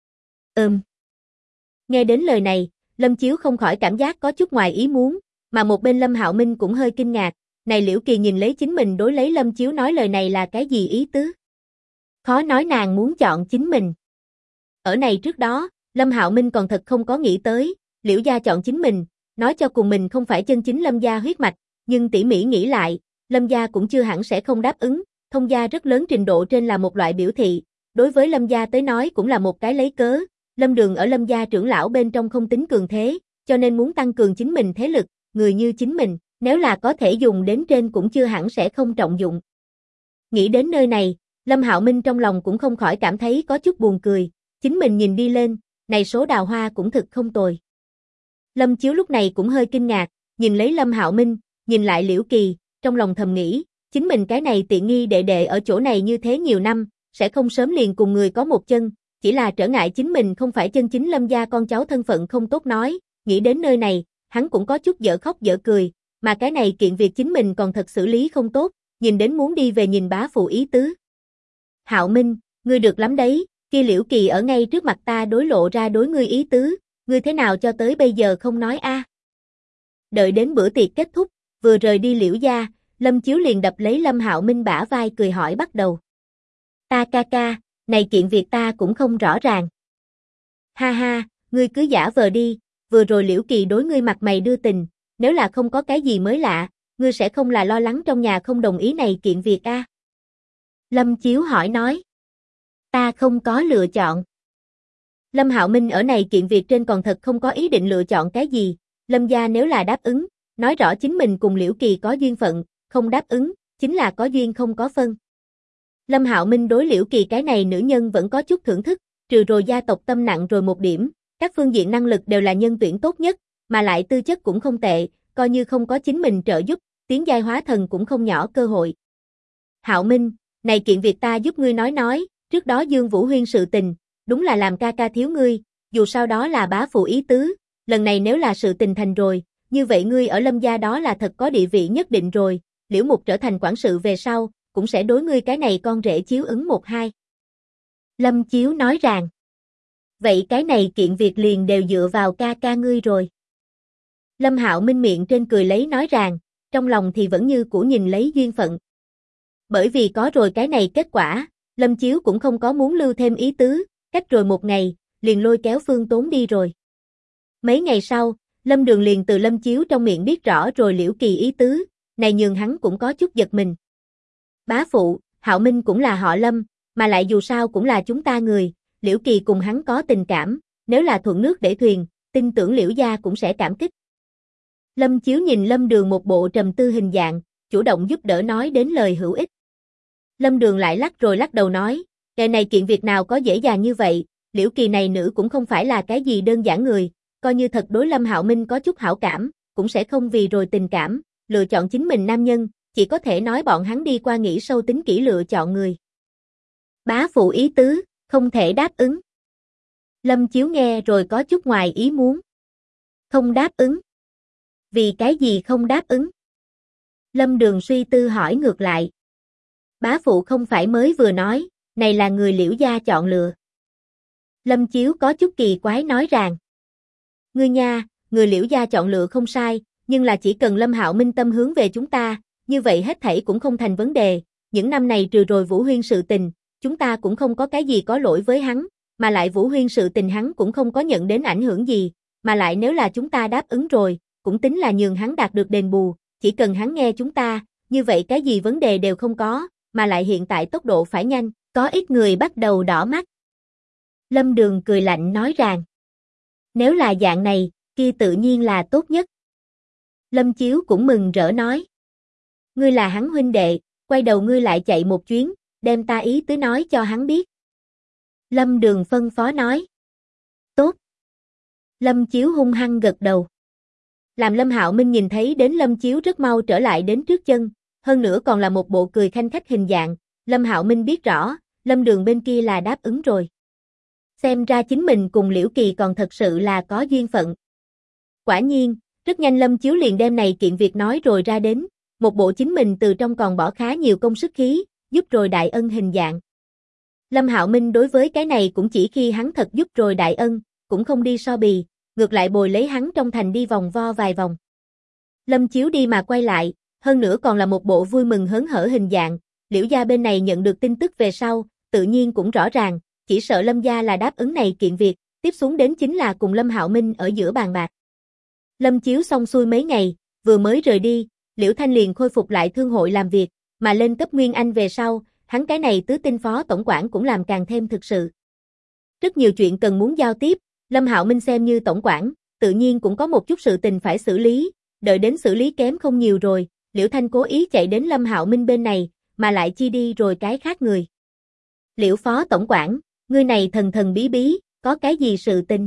Nghe đến lời này, Lâm Chiếu không khỏi cảm giác có chút ngoài ý muốn, mà một bên Lâm Hạo Minh cũng hơi kinh ngạc, này Liễu Kỳ nhìn lấy chính mình đối lấy Lâm Chiếu nói lời này là cái gì ý tứ? Khó nói nàng muốn chọn chính mình. Ở này trước đó, Lâm Hạo Minh còn thật không có nghĩ tới, Liễu gia chọn chính mình, nói cho cùng mình không phải chân chính Lâm gia huyết mạch, nhưng tỉ mỉ nghĩ lại, Lâm gia cũng chưa hẳn sẽ không đáp ứng, thông gia rất lớn trình độ trên là một loại biểu thị, đối với Lâm gia tới nói cũng là một cái lấy cớ, Lâm Đường ở Lâm gia trưởng lão bên trong không tính cường thế, cho nên muốn tăng cường chính mình thế lực, người như chính mình, nếu là có thể dùng đến trên cũng chưa hẳn sẽ không trọng dụng. Nghĩ đến nơi này, Lâm Hạo Minh trong lòng cũng không khỏi cảm thấy có chút buồn cười, chính mình nhìn đi lên, này số đào hoa cũng thực không tồi. Lâm Chiếu lúc này cũng hơi kinh ngạc, nhìn lấy Lâm Hạo Minh, nhìn lại Liễu Kỳ, trong lòng thầm nghĩ, chính mình cái này tiện nghi đệ đệ ở chỗ này như thế nhiều năm, sẽ không sớm liền cùng người có một chân, chỉ là trở ngại chính mình không phải chân chính Lâm gia con cháu thân phận không tốt nói, nghĩ đến nơi này, hắn cũng có chút dở khóc dở cười, mà cái này kiện việc chính mình còn thật xử lý không tốt, nhìn đến muốn đi về nhìn bá phụ ý tứ. Hạo Minh, ngươi được lắm đấy, kia Liễu Kỳ ở ngay trước mặt ta đối lộ ra đối ngươi ý tứ, ngươi thế nào cho tới bây giờ không nói a? Đợi đến bữa tiệc kết thúc, vừa rời đi Liễu gia, Lâm Chiếu liền đập lấy Lâm Hạo Minh bả vai cười hỏi bắt đầu. Ta ca, này kiện việc ta cũng không rõ ràng. Ha ha, ngươi cứ giả vờ đi, vừa rồi Liễu Kỳ đối ngươi mặt mày đưa tình, nếu là không có cái gì mới lạ, ngươi sẽ không là lo lắng trong nhà không đồng ý này kiện việc a? Lâm Chiếu hỏi nói. Ta không có lựa chọn. Lâm Hạo Minh ở này kiện việc trên còn thật không có ý định lựa chọn cái gì, Lâm gia nếu là đáp ứng, nói rõ chính mình cùng Liễu Kỳ có duyên phận, không đáp ứng, chính là có duyên không có phân. Lâm Hạo Minh đối Liễu Kỳ cái này nữ nhân vẫn có chút thưởng thức, trừ rồi gia tộc tâm nặng rồi một điểm, các phương diện năng lực đều là nhân tuyển tốt nhất, mà lại tư chất cũng không tệ, coi như không có chính mình trợ giúp, tiến giai hóa thần cũng không nhỏ cơ hội. Hạo Minh, này kiện việc ta giúp ngươi nói, trước đó Dương Vũ Huyên sự tình, đúng là làm ca thiếu ngươi, dù sao đó là bá phụ ý tứ, lần này nếu là sự tình thành rồi, như vậy ngươi ở Lâm gia đó là thật có địa vị nhất định rồi, Liễu Mục trở thành quản sự về sau, cũng sẽ đối ngươi cái này con rể chiếu ứng một hai. Lâm Chiếu nói rằng, vậy cái này kiện việc liền đều dựa vào ca ca ngươi rồi. Lâm Hạo Minh miệng trên cười lấy nói rằng, trong lòng thì vẫn như cũ nhìn lấy duyên phận. Bởi vì có rồi cái này kết quả, Lâm Chiếu cũng không có muốn lưu thêm ý tứ, cách rồi một ngày, liền lôi kéo Phương Tốn đi rồi. Mấy ngày sau, Lâm Đường liền từ Lâm Chiếu trong miệng biết rõ rồi Liễu Kỳ ý tứ, này nhường hắn cũng có chút giật mình. Bá phụ, Hạo Minh cũng là họ Lâm, mà lại dù sao cũng là chúng ta người, Liễu Kỳ cùng hắn có tình cảm, nếu là thuận nước để thuyền, tin tưởng Liễu gia cũng sẽ cảm kích. Lâm Chiếu nhìn Lâm Đường một bộ trầm tư hình dạng, chủ động giúp đỡ nói đến lời hữu ích. Lâm Đường lại lắc rồi lắc đầu nói, cái này kiện việc nào có dễ dàng như vậy, Liễu Kỳ này nữ cũng không phải là cái gì đơn giản người, coi như thật đối Lâm Hạo Minh có chút hảo cảm, cũng sẽ không vì rồi tình cảm, lựa chọn chính mình nam nhân, chỉ có thể nói bọn hắn đi qua nghĩ sâu tính kỹ lựa chọn người. Bá phụ ý tứ, không thể đáp ứng. Lâm Chiếu nghe rồi có chút ngoài ý muốn. Không đáp ứng. Vì cái gì không đáp ứng? Lâm Đường suy tư hỏi ngược lại. Bá phụ không phải mới vừa nói, này là người Liễu gia chọn lựa. Lâm Chiếu có chút kỳ quái nói rằng. Ngươi nha, người Liễu gia chọn lựa không sai, nhưng là chỉ cần Lâm Hạo Minh tâm hướng về chúng ta, như vậy hết thảy cũng không thành vấn đề. Những năm này trừ rồi Vũ Huyên sự tình, chúng ta cũng không có cái gì có lỗi với hắn, mà lại Vũ Huyên sự tình hắn cũng không có nhận đến ảnh hưởng gì, mà lại nếu là chúng ta đáp ứng rồi, cũng tính là nhường hắn đạt được đền bù, chỉ cần hắn nghe chúng ta, như vậy cái gì vấn đề đều không có, mà lại hiện tại tốc độ phải nhanh, có ít người bắt đầu đỏ mắt. Lâm Đường cười lạnh nói rằng, nếu là dạng này, kia tự nhiên là tốt nhất. Lâm Chiếu cũng mừng rỡ nói, ngươi là hắn huynh đệ, quay đầu ngươi lại chạy một chuyến, đem ta ý tứ nói cho hắn biết. Lâm Đường phân phó nói, tốt. Lâm Chiếu hung hăng gật đầu. Làm Lâm Hạo Minh nhìn thấy đến Lâm Chiếu rất mau trở lại đến trước chân, hơn nữa còn là một bộ cười khanh khách hình dạng, Lâm Hạo Minh biết rõ, Lâm Đường bên kia là đáp ứng rồi. Xem ra chính mình cùng Liễu Kỳ còn thật sự là có duyên phận. Quả nhiên, rất nhanh Lâm Chiếu liền đem này kiện việc nói rồi ra đến, một bộ chính mình từ trong còn bỏ khá nhiều công sức khí, giúp rồi đại ân hình dạng. Lâm Hạo Minh đối với cái này cũng chỉ khi hắn thật giúp rồi đại ân, cũng không đi so bì, ngược lại bồi lấy hắn trong thành đi vòng vo vài vòng. Lâm Chiếu đi mà quay lại, hơn nữa còn là một bộ vui mừng hớn hở hình dạng, Liễu gia bên này nhận được tin tức về sau, tự nhiên cũng rõ ràng, chỉ sợ Lâm gia là đáp ứng này kiện việc, tiếp xuống đến chính là cùng Lâm Hạo Minh ở giữa bàn bạc. Lâm Chiếu xong xuôi mấy ngày, vừa mới rời đi, Liễu Thanh liền khôi phục lại thương hội làm việc, mà lên cấp Nguyên Anh về sau, hắn cái này tứ tinh phó tổng quản cũng làm càng thêm thực sự. Rất nhiều chuyện cần muốn giao tiếp, Lâm Hạo Minh xem như tổng quản, tự nhiên cũng có một chút sự tình phải xử lý, đợi đến xử lý kém không nhiều rồi, Liễu Thanh cố ý chạy đến Lâm Hạo Minh bên này, mà lại chi đi rồi cái khác người. Liễu phó tổng quản, ngươi này thần thần bí bí, có cái gì sự tình?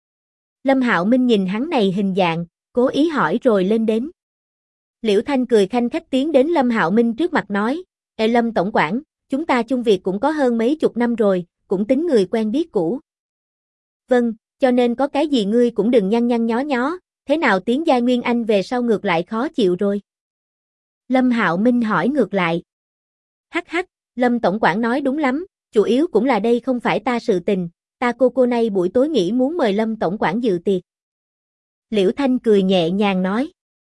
Lâm Hạo Minh nhìn hắn này hình dạng, cố ý hỏi rồi lên đến. Liễu Thanh cười khanh khách tiến đến Lâm Hạo Minh trước mặt nói, Ê Lâm tổng quản, chúng ta chung việc cũng có hơn mấy chục năm rồi, cũng tính người quen biết cũ. Vâng, cho nên có cái gì ngươi cũng đừng nhăn nhăn nhó nhó, thế nào tiến giai Nguyên Anh về sau ngược lại khó chịu rồi? Lâm Hạo Minh hỏi ngược lại. Hắc hắc, Lâm tổng quản nói đúng lắm, chủ yếu cũng là đây không phải ta sự tình, ta cô nay buổi tối nghĩ muốn mời Lâm tổng quản dự tiệc. Liễu Thanh cười nhẹ nhàng nói.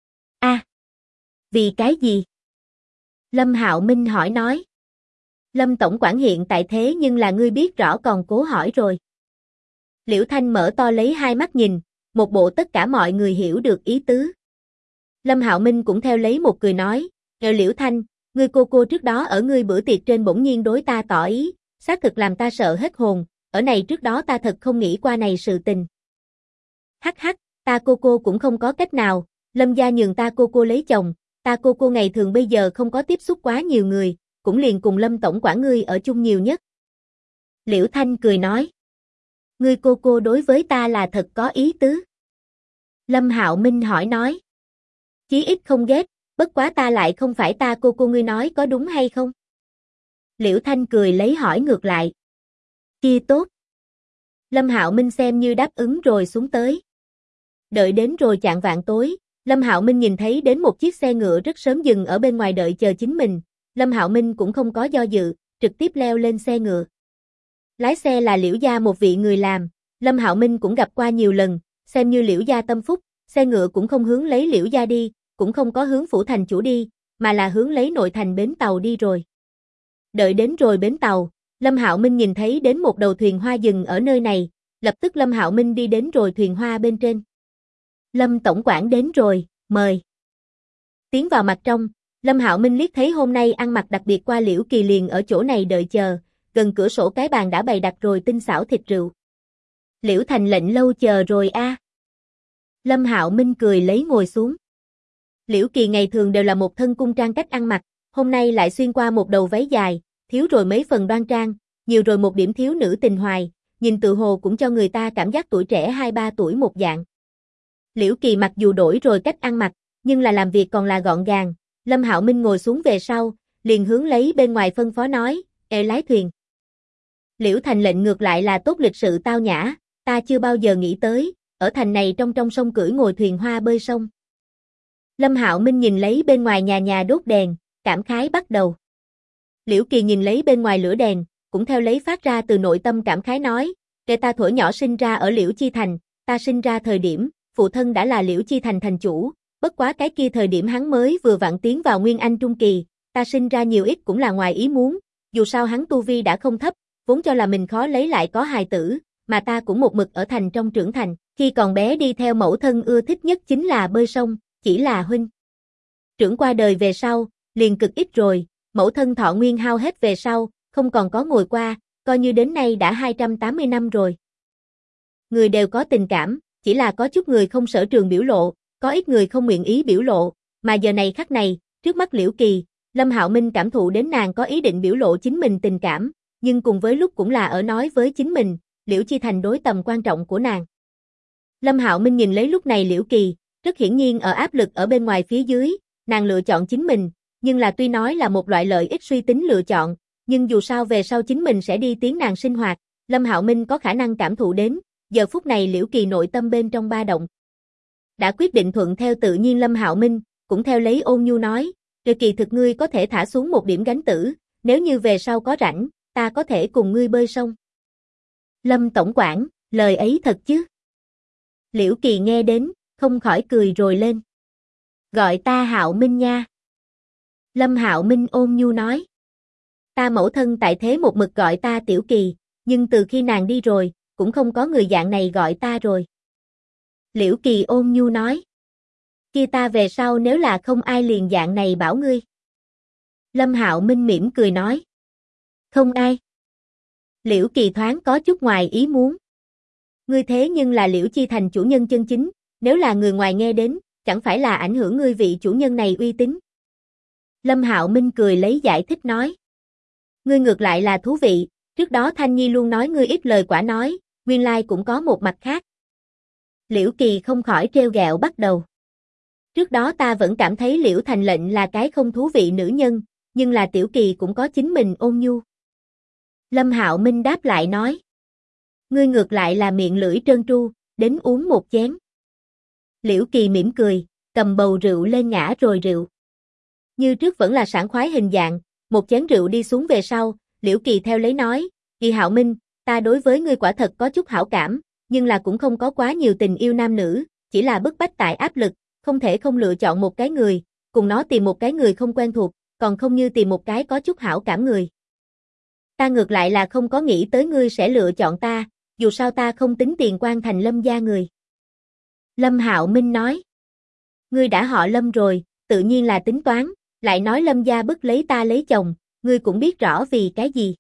Vì cái gì? Lâm Hạo Minh hỏi nói. Lâm tổng quản hiện tại thế nhưng là ngươi biết rõ còn cố hỏi rồi. Liễu Thanh mở to lấy hai mắt nhìn, một bộ tất cả mọi người hiểu được ý tứ. Lâm Hạo Minh cũng theo lấy một cười nói, Liễu Thanh, ngươi cô trước đó ở ngươi bữa tiệc trên bỗng nhiên đối ta tỏ ý, xác thực làm ta sợ hết hồn, ở này trước đó ta thật không nghĩ qua này sự tình. Hắc hắc, ta cô cũng không có cách nào, Lâm gia nhường ta cô lấy chồng, ta cô ngày thường bây giờ không có tiếp xúc quá nhiều người, cũng liền cùng Lâm tổng quản ngươi ở chung nhiều nhất. Liễu Thanh cười nói, ngươi cô đối với ta là thật có ý tứ. Lâm Hạo Minh hỏi nói, chí ít không ghét, bất quá ta lại không phải ta cô ngươi nói có đúng hay không? Liễu Thanh cười lấy hỏi ngược lại. Kia tốt. Lâm Hạo Minh xem như đáp ứng rồi xuống tới. Đợi đến rồi chạng vạng tối, Lâm Hạo Minh nhìn thấy đến một chiếc xe ngựa rất sớm dừng ở bên ngoài đợi chờ chính mình, Lâm Hạo Minh cũng không có do dự, trực tiếp leo lên xe ngựa. Lái xe là Liễu gia một vị người làm, Lâm Hạo Minh cũng gặp qua nhiều lần, xem như Liễu gia tâm phúc, xe ngựa cũng không hướng lấy Liễu gia đi, cũng không có hướng phủ thành chủ đi, mà là hướng lấy nội thành bến tàu đi rồi. Đợi đến rồi bến tàu, Lâm Hạo Minh nhìn thấy đến một đầu thuyền hoa dừng ở nơi này, lập tức Lâm Hạo Minh đi đến rồi thuyền hoa bên trên. Lâm tổng quản đến rồi, mời. Tiến vào mặt trong, Lâm Hạo Minh liếc thấy hôm nay ăn mặc đặc biệt qua Liễu Kỳ liền ở chỗ này đợi chờ, gần cửa sổ cái bàn đã bày đặt rồi tinh xảo thịt rượu. Liễu Thành lệnh lâu chờ rồi a. Lâm Hạo Minh cười lấy ngồi xuống. Liễu Kỳ ngày thường đều là một thân cung trang cách ăn mặc, hôm nay lại xuyên qua một đầu váy dài, thiếu rồi mấy phần đoan trang, nhiều rồi một điểm thiếu nữ tình hoài, nhìn tự hồ cũng cho người ta cảm giác tuổi trẻ 2-3 tuổi một dạng. Liễu Kỳ mặc dù đổi rồi cách ăn mặc, nhưng là làm việc còn là gọn gàng, Lâm Hạo Minh ngồi xuống về sau, liền hướng lấy bên ngoài phân phó nói, lái thuyền. Liễu Thành lệnh ngược lại là tốt lịch sự tao nhã, ta chưa bao giờ nghĩ tới, ở thành này trong sông cưỡi ngồi thuyền hoa bơi sông. Lâm Hạo Minh nhìn lấy bên ngoài nhà nhà đốt đèn, cảm khái bắt đầu. Liễu Kỳ nhìn lấy bên ngoài lửa đèn, cũng theo lấy phát ra từ nội tâm cảm khái nói, kể ta thuở nhỏ sinh ra ở Liễu Chi Thành, ta sinh ra thời điểm, phụ thân đã là Liễu Chi Thành thành chủ, bất quá cái kia thời điểm hắn mới vừa vặn tiến vào Nguyên Anh Trung Kỳ, ta sinh ra nhiều ít cũng là ngoài ý muốn, dù sao hắn tu vi đã không thấp, vốn cho là mình khó lấy lại có hài tử, mà ta cũng một mực ở thành trong trưởng thành, khi còn bé đi theo mẫu thân ưa thích nhất chính là bơi sông, chỉ là huynh trưởng qua đời về sau, liền cực ít rồi, mẫu thân thọ nguyên hao hết về sau, không còn có ngồi qua, coi như đến nay đã 280 năm rồi. Người đều có tình cảm, chỉ là có chút người không sở trường biểu lộ, có ít người không nguyện ý biểu lộ, mà giờ này khắc này, trước mắt Liễu Kỳ, Lâm Hạo Minh cảm thụ đến nàng có ý định biểu lộ chính mình tình cảm, nhưng cùng với lúc cũng là ở nói với chính mình, Liễu Chi Thành đối tầm quan trọng của nàng. Lâm Hạo Minh nhìn lấy lúc này Liễu Kỳ, rất hiển nhiên ở áp lực ở bên ngoài phía dưới, nàng lựa chọn chính mình, nhưng là tuy nói là một loại lợi ích suy tính lựa chọn, nhưng dù sao về sau chính mình sẽ đi tiến nàng sinh hoạt, Lâm Hạo Minh có khả năng cảm thụ đến, giờ phút này Liễu Kỳ nội tâm bên trong ba động. Đã quyết định thuận theo tự nhiên Lâm Hạo Minh, cũng theo lấy ôn nhu nói, rồi Kỳ thực ngươi có thể thả xuống một điểm gánh tử, nếu như về sau có rảnh, ta có thể cùng ngươi bơi sông. Lâm tổng quản, lời ấy thật chứ? Liễu Kỳ nghe đến, không khỏi cười rồi lên. Gọi ta Hạo Minh nha. Lâm Hạo Minh ôn nhu nói. Ta mẫu thân tại thế một mực gọi ta Tiểu Kỳ, nhưng từ khi nàng đi rồi, cũng không có người dạng này gọi ta rồi. Liễu Kỳ ôn nhu nói. Kia ta về sau nếu là không ai liền dạng này bảo ngươi. Lâm Hạo Minh mỉm cười nói. Không ai. Liễu Kỳ thoáng có chút ngoài ý muốn. Ngươi thế nhưng là Liễu Chi Thành chủ nhân chân chính, nếu là người ngoài nghe đến, chẳng phải là ảnh hưởng ngươi vị chủ nhân này uy tín. Lâm Hạo Minh cười lấy giải thích nói. Ngươi ngược lại là thú vị, trước đó Thanh Nhi luôn nói ngươi ít lời quả nói, nguyên lai cũng có một mặt khác. Liễu Kỳ không khỏi trêu ghẹo bắt đầu. Trước đó ta vẫn cảm thấy Liễu Thành lệnh là cái không thú vị nữ nhân, nhưng là Tiểu Kỳ cũng có chính mình ôn nhu. Lâm Hạo Minh đáp lại nói. Ngươi ngược lại là miệng lưỡi trơn tru, đến uống một chén. Liễu Kỳ mỉm cười, cầm bầu rượu lên ngã rồi rượu. Như trước vẫn là sảng khoái hình dạng, một chén rượu đi xuống về sau, Liễu Kỳ theo lấy nói, Kỳ Hạo Minh, ta đối với ngươi quả thật có chút hảo cảm, nhưng là cũng không có quá nhiều tình yêu nam nữ, chỉ là bức bách tại áp lực, không thể không lựa chọn một cái người, cùng nó tìm một cái người không quen thuộc, còn không như tìm một cái có chút hảo cảm người. Ta ngược lại là không có nghĩ tới ngươi sẽ lựa chọn ta, dù sao ta không tính tiền quan thành Lâm gia người. Lâm Hạo Minh nói. Ngươi đã họ Lâm rồi, tự nhiên là tính toán, lại nói Lâm gia bức lấy ta lấy chồng, ngươi cũng biết rõ vì cái gì.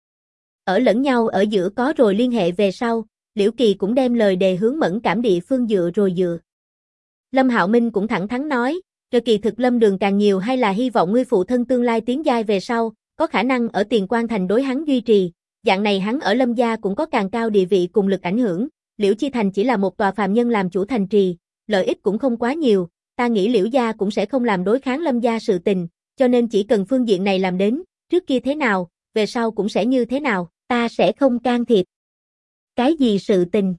Ở lẫn nhau ở giữa có rồi liên hệ về sau, Liễu Kỳ cũng đem lời đề hướng mẫn cảm địa phương dựa rồi dựa. Lâm Hạo Minh cũng thẳng thắn nói, rồi kỳ thực Lâm Đường càng nhiều hay là hy vọng ngươi phụ thân tương lai tiến giai về sau, có khả năng ở Tiền Quan thành đối hắn duy trì, dạng này hắn ở Lâm gia cũng có càng cao địa vị cùng lực ảnh hưởng, Liễu Chi Thành chỉ là một tòa phàm nhân làm chủ thành trì, lợi ích cũng không quá nhiều, ta nghĩ Liễu gia cũng sẽ không làm đối kháng Lâm gia sự tình, cho nên chỉ cần phương diện này làm đến, trước kia thế nào, về sau cũng sẽ như thế nào, ta sẽ không can thiệp. Cái gì sự tình?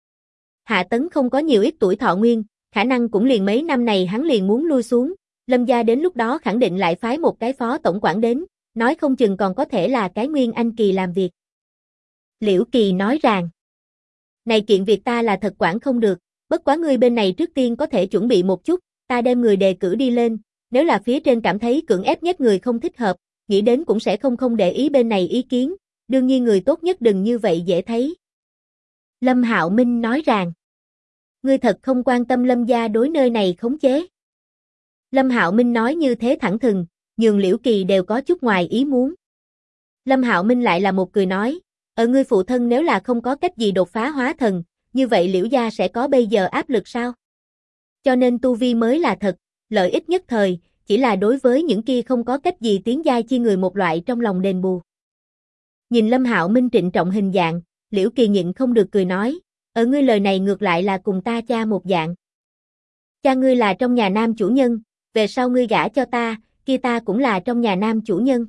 Hạ Tấn không có nhiều ít tuổi thọ nguyên, khả năng cũng liền mấy năm này hắn liền muốn lui xuống, Lâm gia đến lúc đó khẳng định lại phái một cái phó tổng quản đến, nói không chừng còn có thể là cái Nguyên Anh kỳ làm việc. Liễu Kỳ nói rằng, này kiện việc ta là thật quản không được, bất quá ngươi bên này trước tiên có thể chuẩn bị một chút, ta đem người đề cử đi lên, nếu là phía trên cảm thấy cưỡng ép nhét người không thích hợp, nghĩ đến cũng sẽ không để ý bên này ý kiến, đương nhiên người tốt nhất đừng như vậy dễ thấy. Lâm Hạo Minh nói rằng, ngươi thật không quan tâm Lâm gia đối nơi này khống chế. Lâm Hạo Minh nói như thế thẳng thừng, nhường Liễu Kỳ đều có chút ngoài ý muốn. Lâm Hạo Minh lại là một cười nói, ngươi phụ thân nếu là không có cách gì đột phá hóa thần, như vậy Liễu gia sẽ có bây giờ áp lực sao? Cho nên tu vi mới là thật, lợi ích nhất thời, chỉ là đối với những kia không có cách gì tiến giai chi người một loại trong lòng đền bù. Nhìn Lâm Hạo Minh trịnh trọng hình dạng, Liễu Kỳ nhịn không được cười nói, ở ngươi lời này ngược lại là cùng ta cha một dạng. Cha ngươi là trong nhà nam chủ nhân, về sau ngươi gả cho ta, kia ta cũng là trong nhà nam chủ nhân.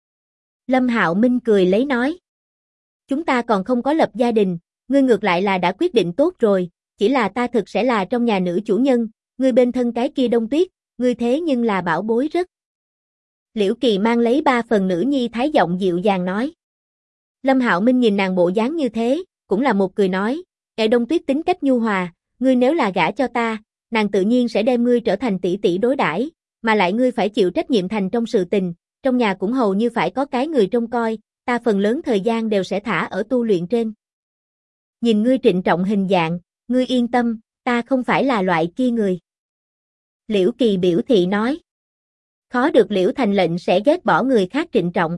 Lâm Hạo Minh cười lấy nói, chúng ta còn không có lập gia đình, ngươi ngược lại là đã quyết định tốt rồi, chỉ là ta thực sẽ là trong nhà nữ chủ nhân, ngươi bên thân cái kia Đông Tuyết, ngươi thế nhưng là bảo bối rất. Liễu Kỳ mang lấy 3 phần nữ nhi thái giọng dịu dàng nói. Lâm Hạo Minh nhìn nàng bộ dáng như thế, cũng là một cười nói, Đông Tuyết tính cách nhu hòa, ngươi nếu là gả cho ta, nàng tự nhiên sẽ đem ngươi trở thành tỷ tỷ đối đãi, mà lại ngươi phải chịu trách nhiệm thành trong sự tình, trong nhà cũng hầu như phải có cái người trông coi, ta phần lớn thời gian đều sẽ thả ở tu luyện trên. Nhìn ngươi trịnh trọng hình dạng, ngươi yên tâm, ta không phải là loại kia người. Liễu Kỳ biểu thị nói. Khó được Liễu Thành lệnh sẽ ghét bỏ người khác trịnh trọng.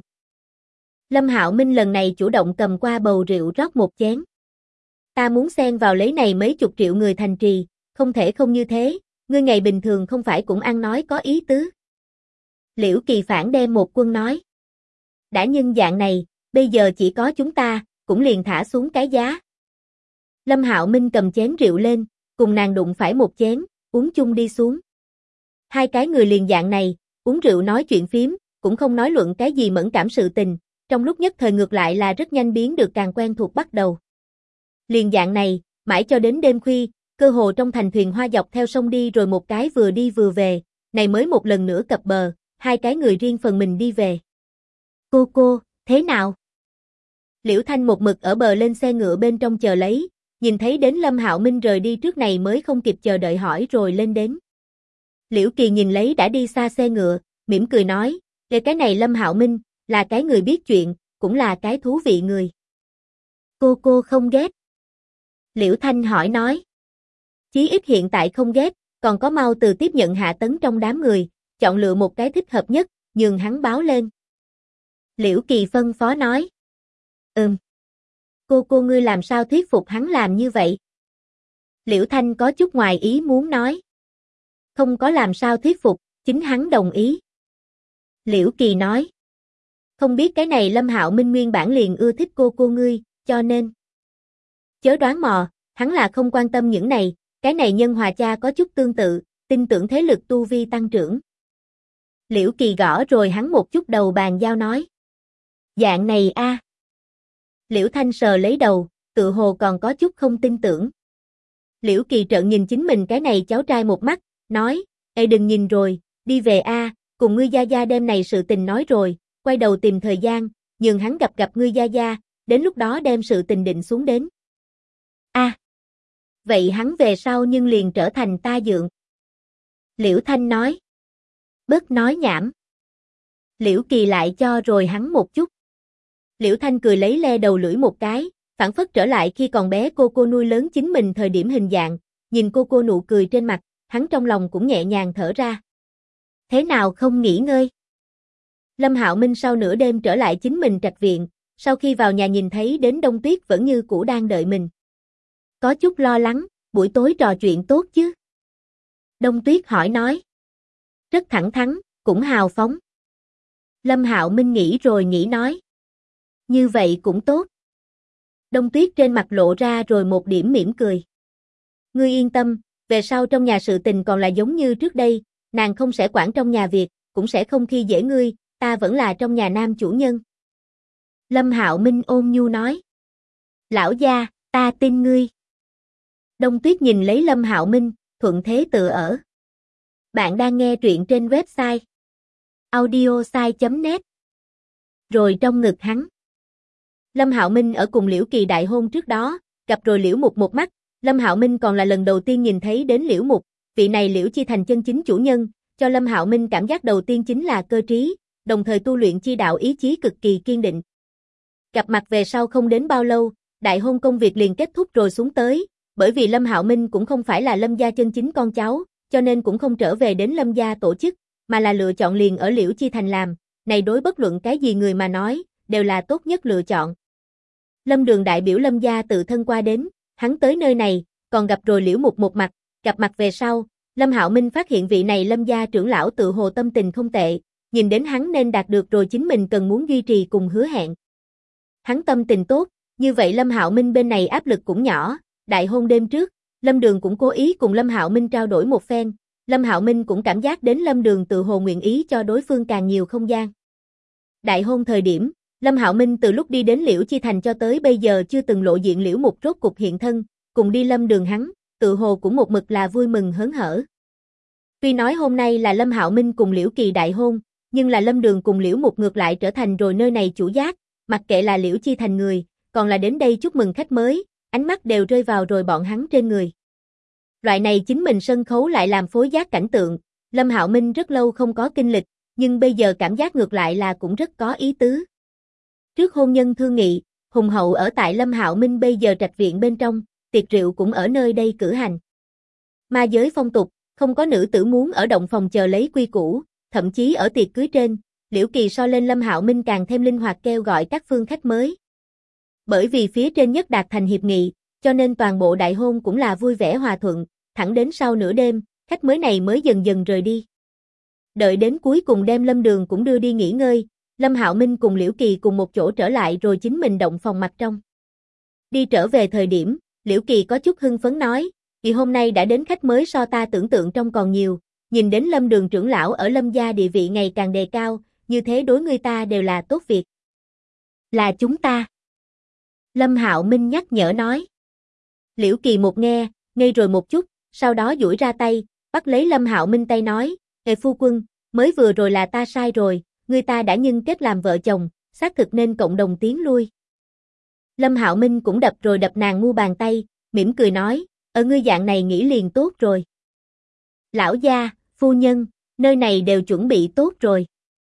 Lâm Hạo Minh lần này chủ động cầm qua bầu rượu rót một chén. Ta muốn xen vào lấy này mấy chục triệu người thành trì, không thể không như thế, ngươi ngày bình thường không phải cũng ăn nói có ý tứ. Liễu Kỳ phản đem một quân nói. Đã nhân dạng này, bây giờ chỉ có chúng ta, cũng liền thả xuống cái giá. Lâm Hạo Minh cầm chén rượu lên, cùng nàng đụng phải một chén, uống chung đi xuống. Hai cái người liền dạng này, uống rượu nói chuyện phím, cũng không nói luận cái gì mẫn cảm sự tình, trong lúc nhất thời ngược lại là rất nhanh biến được càng quen thuộc bắt đầu. Liền dạng này, mãi cho đến đêm khuya, cơ hồ trong thành thuyền hoa dọc theo sông đi rồi một cái vừa đi vừa về, này mới một lần nữa cập bờ, hai cái người riêng phần mình đi về. Cô, thế nào? Liễu Thanh một mực ở bờ lên xe ngựa bên trong chờ lấy, nhìn thấy đến Lâm Hạo Minh rời đi trước này mới không kịp chờ đợi hỏi rồi lên đến. Liễu Kỳ nhìn lấy đã đi xa xe ngựa, mỉm cười nói, cái này Lâm Hạo Minh, là cái người biết chuyện, cũng là cái thú vị người. Cô không ghét. Liễu Thanh hỏi nói. Chí ít hiện tại không ghét, còn có mau từ tiếp nhận Hạ Tấn trong đám người, chọn lựa một cái thích hợp nhất, nhường hắn báo lên. Liễu Kỳ phân phó nói. Cô ngươi làm sao thuyết phục hắn làm như vậy? Liễu Thanh có chút ngoài ý muốn nói. Không có làm sao thuyết phục, chính hắn đồng ý. Liễu Kỳ nói. Không biết cái này Lâm Hạo Minh nguyên bản liền ưa thích cô ngươi, cho nên. Chớ đoán mò, hắn là không quan tâm những này, cái này nhân hòa cha có chút tương tự, tin tưởng thế lực tu vi tăng trưởng. Liễu Kỳ gõ rồi hắn một chút đầu bàn giao nói. Dạng này a. Liễu Thanh sờ lấy đầu, tự hồ còn có chút không tin tưởng. Liễu Kỳ trợn nhìn chính mình cái này cháu trai một mắt, nói, đừng nhìn rồi, đi về a, cùng ngươi gia gia đem này sự tình nói rồi, quay đầu tìm thời gian, nhường hắn gặp ngươi gia gia, đến lúc đó đem sự tình định xuống đến. Vậy hắn về sau nhưng liền trở thành ta dượng. Liễu Thanh nói. Bớt nói nhảm. Liễu Kỳ lại cho rồi hắn một chút. Liễu Thanh cười lấy le đầu lưỡi một cái, phản phất trở lại khi còn bé cô nuôi lớn chính mình thời điểm hình dạng, nhìn cô nụ cười trên mặt, hắn trong lòng cũng nhẹ nhàng thở ra. Thế nào không nghỉ ngơi? Lâm Hạo Minh sau nửa đêm trở lại chính mình trạch viện, sau khi vào nhà nhìn thấy đến Đông Tuyết vẫn như cũ đang đợi mình. Có chút lo lắng, buổi tối trò chuyện tốt chứ? Đông Tuyết hỏi nói. Rất thẳng thắn, cũng hào phóng. Lâm Hạo Minh nghĩ rồi nghĩ nói. Như vậy cũng tốt. Đông Tuyết trên mặt lộ ra rồi một điểm mỉm cười. Ngươi yên tâm, về sau trong nhà sự tình còn là giống như trước đây, nàng không sẽ quản trong nhà việc, cũng sẽ không khi dễ ngươi, ta vẫn là trong nhà nam chủ nhân. Lâm Hạo Minh ôn nhu nói. Lão gia, Ta tin ngươi. Đông Tuyết nhìn lấy Lâm Hạo Minh, thuận thế tự ở. Bạn đang nghe truyện trên website audiosai.net. Rồi trong ngực hắn. Lâm Hạo Minh ở cùng Liễu Kỳ đại hôn trước đó, gặp rồi Liễu Mục một mắt, Lâm Hạo Minh còn là lần đầu tiên nhìn thấy đến Liễu Mục, vị này Liễu Chi Thành chân chính chủ nhân, cho Lâm Hạo Minh cảm giác đầu tiên chính là cơ trí, đồng thời tu luyện chi đạo ý chí cực kỳ kiên định. Gặp mặt về sau không đến bao lâu, đại hôn công việc liền kết thúc rồi xuống tới, bởi vì Lâm Hạo Minh cũng không phải là Lâm gia chân chính con cháu, cho nên cũng không trở về đến Lâm gia tổ chức, mà là lựa chọn liền ở Liễu Chi Thành làm, này đối bất luận cái gì người mà nói, đều là tốt nhất lựa chọn. Lâm Đường đại biểu Lâm gia tự thân qua đến, hắn tới nơi này, còn gặp rồi Liễu Mục một mặt, gặp mặt về sau, Lâm Hạo Minh phát hiện vị này Lâm gia trưởng lão tự hồ tâm tình không tệ, nhìn đến hắn nên đạt được rồi chính mình cần muốn duy trì cùng hứa hẹn. Hắn tâm tình tốt, như vậy Lâm Hạo Minh bên này áp lực cũng nhỏ, đại hôn đêm trước, Lâm Đường cũng cố ý cùng Lâm Hạo Minh trao đổi một phen, Lâm Hạo Minh cũng cảm giác đến Lâm Đường tự hồ nguyện ý cho đối phương càng nhiều không gian. Đại hôn thời điểm, Lâm Hạo Minh từ lúc đi đến Liễu Chi Thành cho tới bây giờ chưa từng lộ diện Liễu Mục rốt cục hiện thân, cùng đi Lâm Đường hắn, tự hồ cũng một mực là vui mừng hớn hở. Tuy nói hôm nay là Lâm Hạo Minh cùng Liễu Kỳ đại hôn, nhưng là Lâm Đường cùng Liễu Mục ngược lại trở thành rồi nơi này chủ giác, mặc kệ là Liễu Chi Thành người, còn là đến đây chúc mừng khách mới, ánh mắt đều rơi vào rồi bọn hắn trên người. Loại này chính mình sân khấu lại làm phối giác cảnh tượng, Lâm Hạo Minh rất lâu không có kinh lịch, nhưng bây giờ cảm giác ngược lại là cũng rất có ý tứ. Trước hôn nhân thương nghị, hùng hậu ở tại Lâm Hạo Minh bây giờ trạch viện bên trong, tiệc rượu cũng ở nơi đây cử hành. Ma giới phong tục, không có nữ tử muốn ở động phòng chờ lấy quy củ, thậm chí ở tiệc cưới trên, Liễu Kỳ so lên Lâm Hạo Minh càng thêm linh hoạt kêu gọi các phương khách mới. Bởi vì phía trên nhất đạt thành hiệp nghị, cho nên toàn bộ đại hôn cũng là vui vẻ hòa thuận, thẳng đến sau nửa đêm, khách mới này mới dần dần rời đi. Đợi đến cuối cùng đem Lâm Đường cũng đưa đi nghỉ ngơi, Lâm Hạo Minh cùng Liễu Kỳ cùng một chỗ trở lại rồi chính mình động phòng mặt trong. Đi trở về thời điểm, Liễu Kỳ có chút hưng phấn nói, vì hôm nay đã đến khách mới so ta tưởng tượng trong còn nhiều, nhìn đến Lâm Đường trưởng lão ở Lâm gia địa vị ngày càng đề cao, như thế đối người ta đều là tốt việc. Là chúng ta. Lâm Hạo Minh nhắc nhở nói. Liễu Kỳ một nghe, ngây rồi một chút, sau đó duỗi ra tay, bắt lấy Lâm Hạo Minh tay nói, "Ê phu quân, mới vừa rồi là ta sai rồi, người ta đã nhân kết làm vợ chồng, xác thực nên cộng đồng tiến lui." Lâm Hạo Minh cũng đập rồi đập nàng ngu bàn tay, mỉm cười nói, "Ở ngươi dạng này nghĩ liền tốt rồi." "Lão gia, phu nhân, nơi này đều chuẩn bị tốt rồi."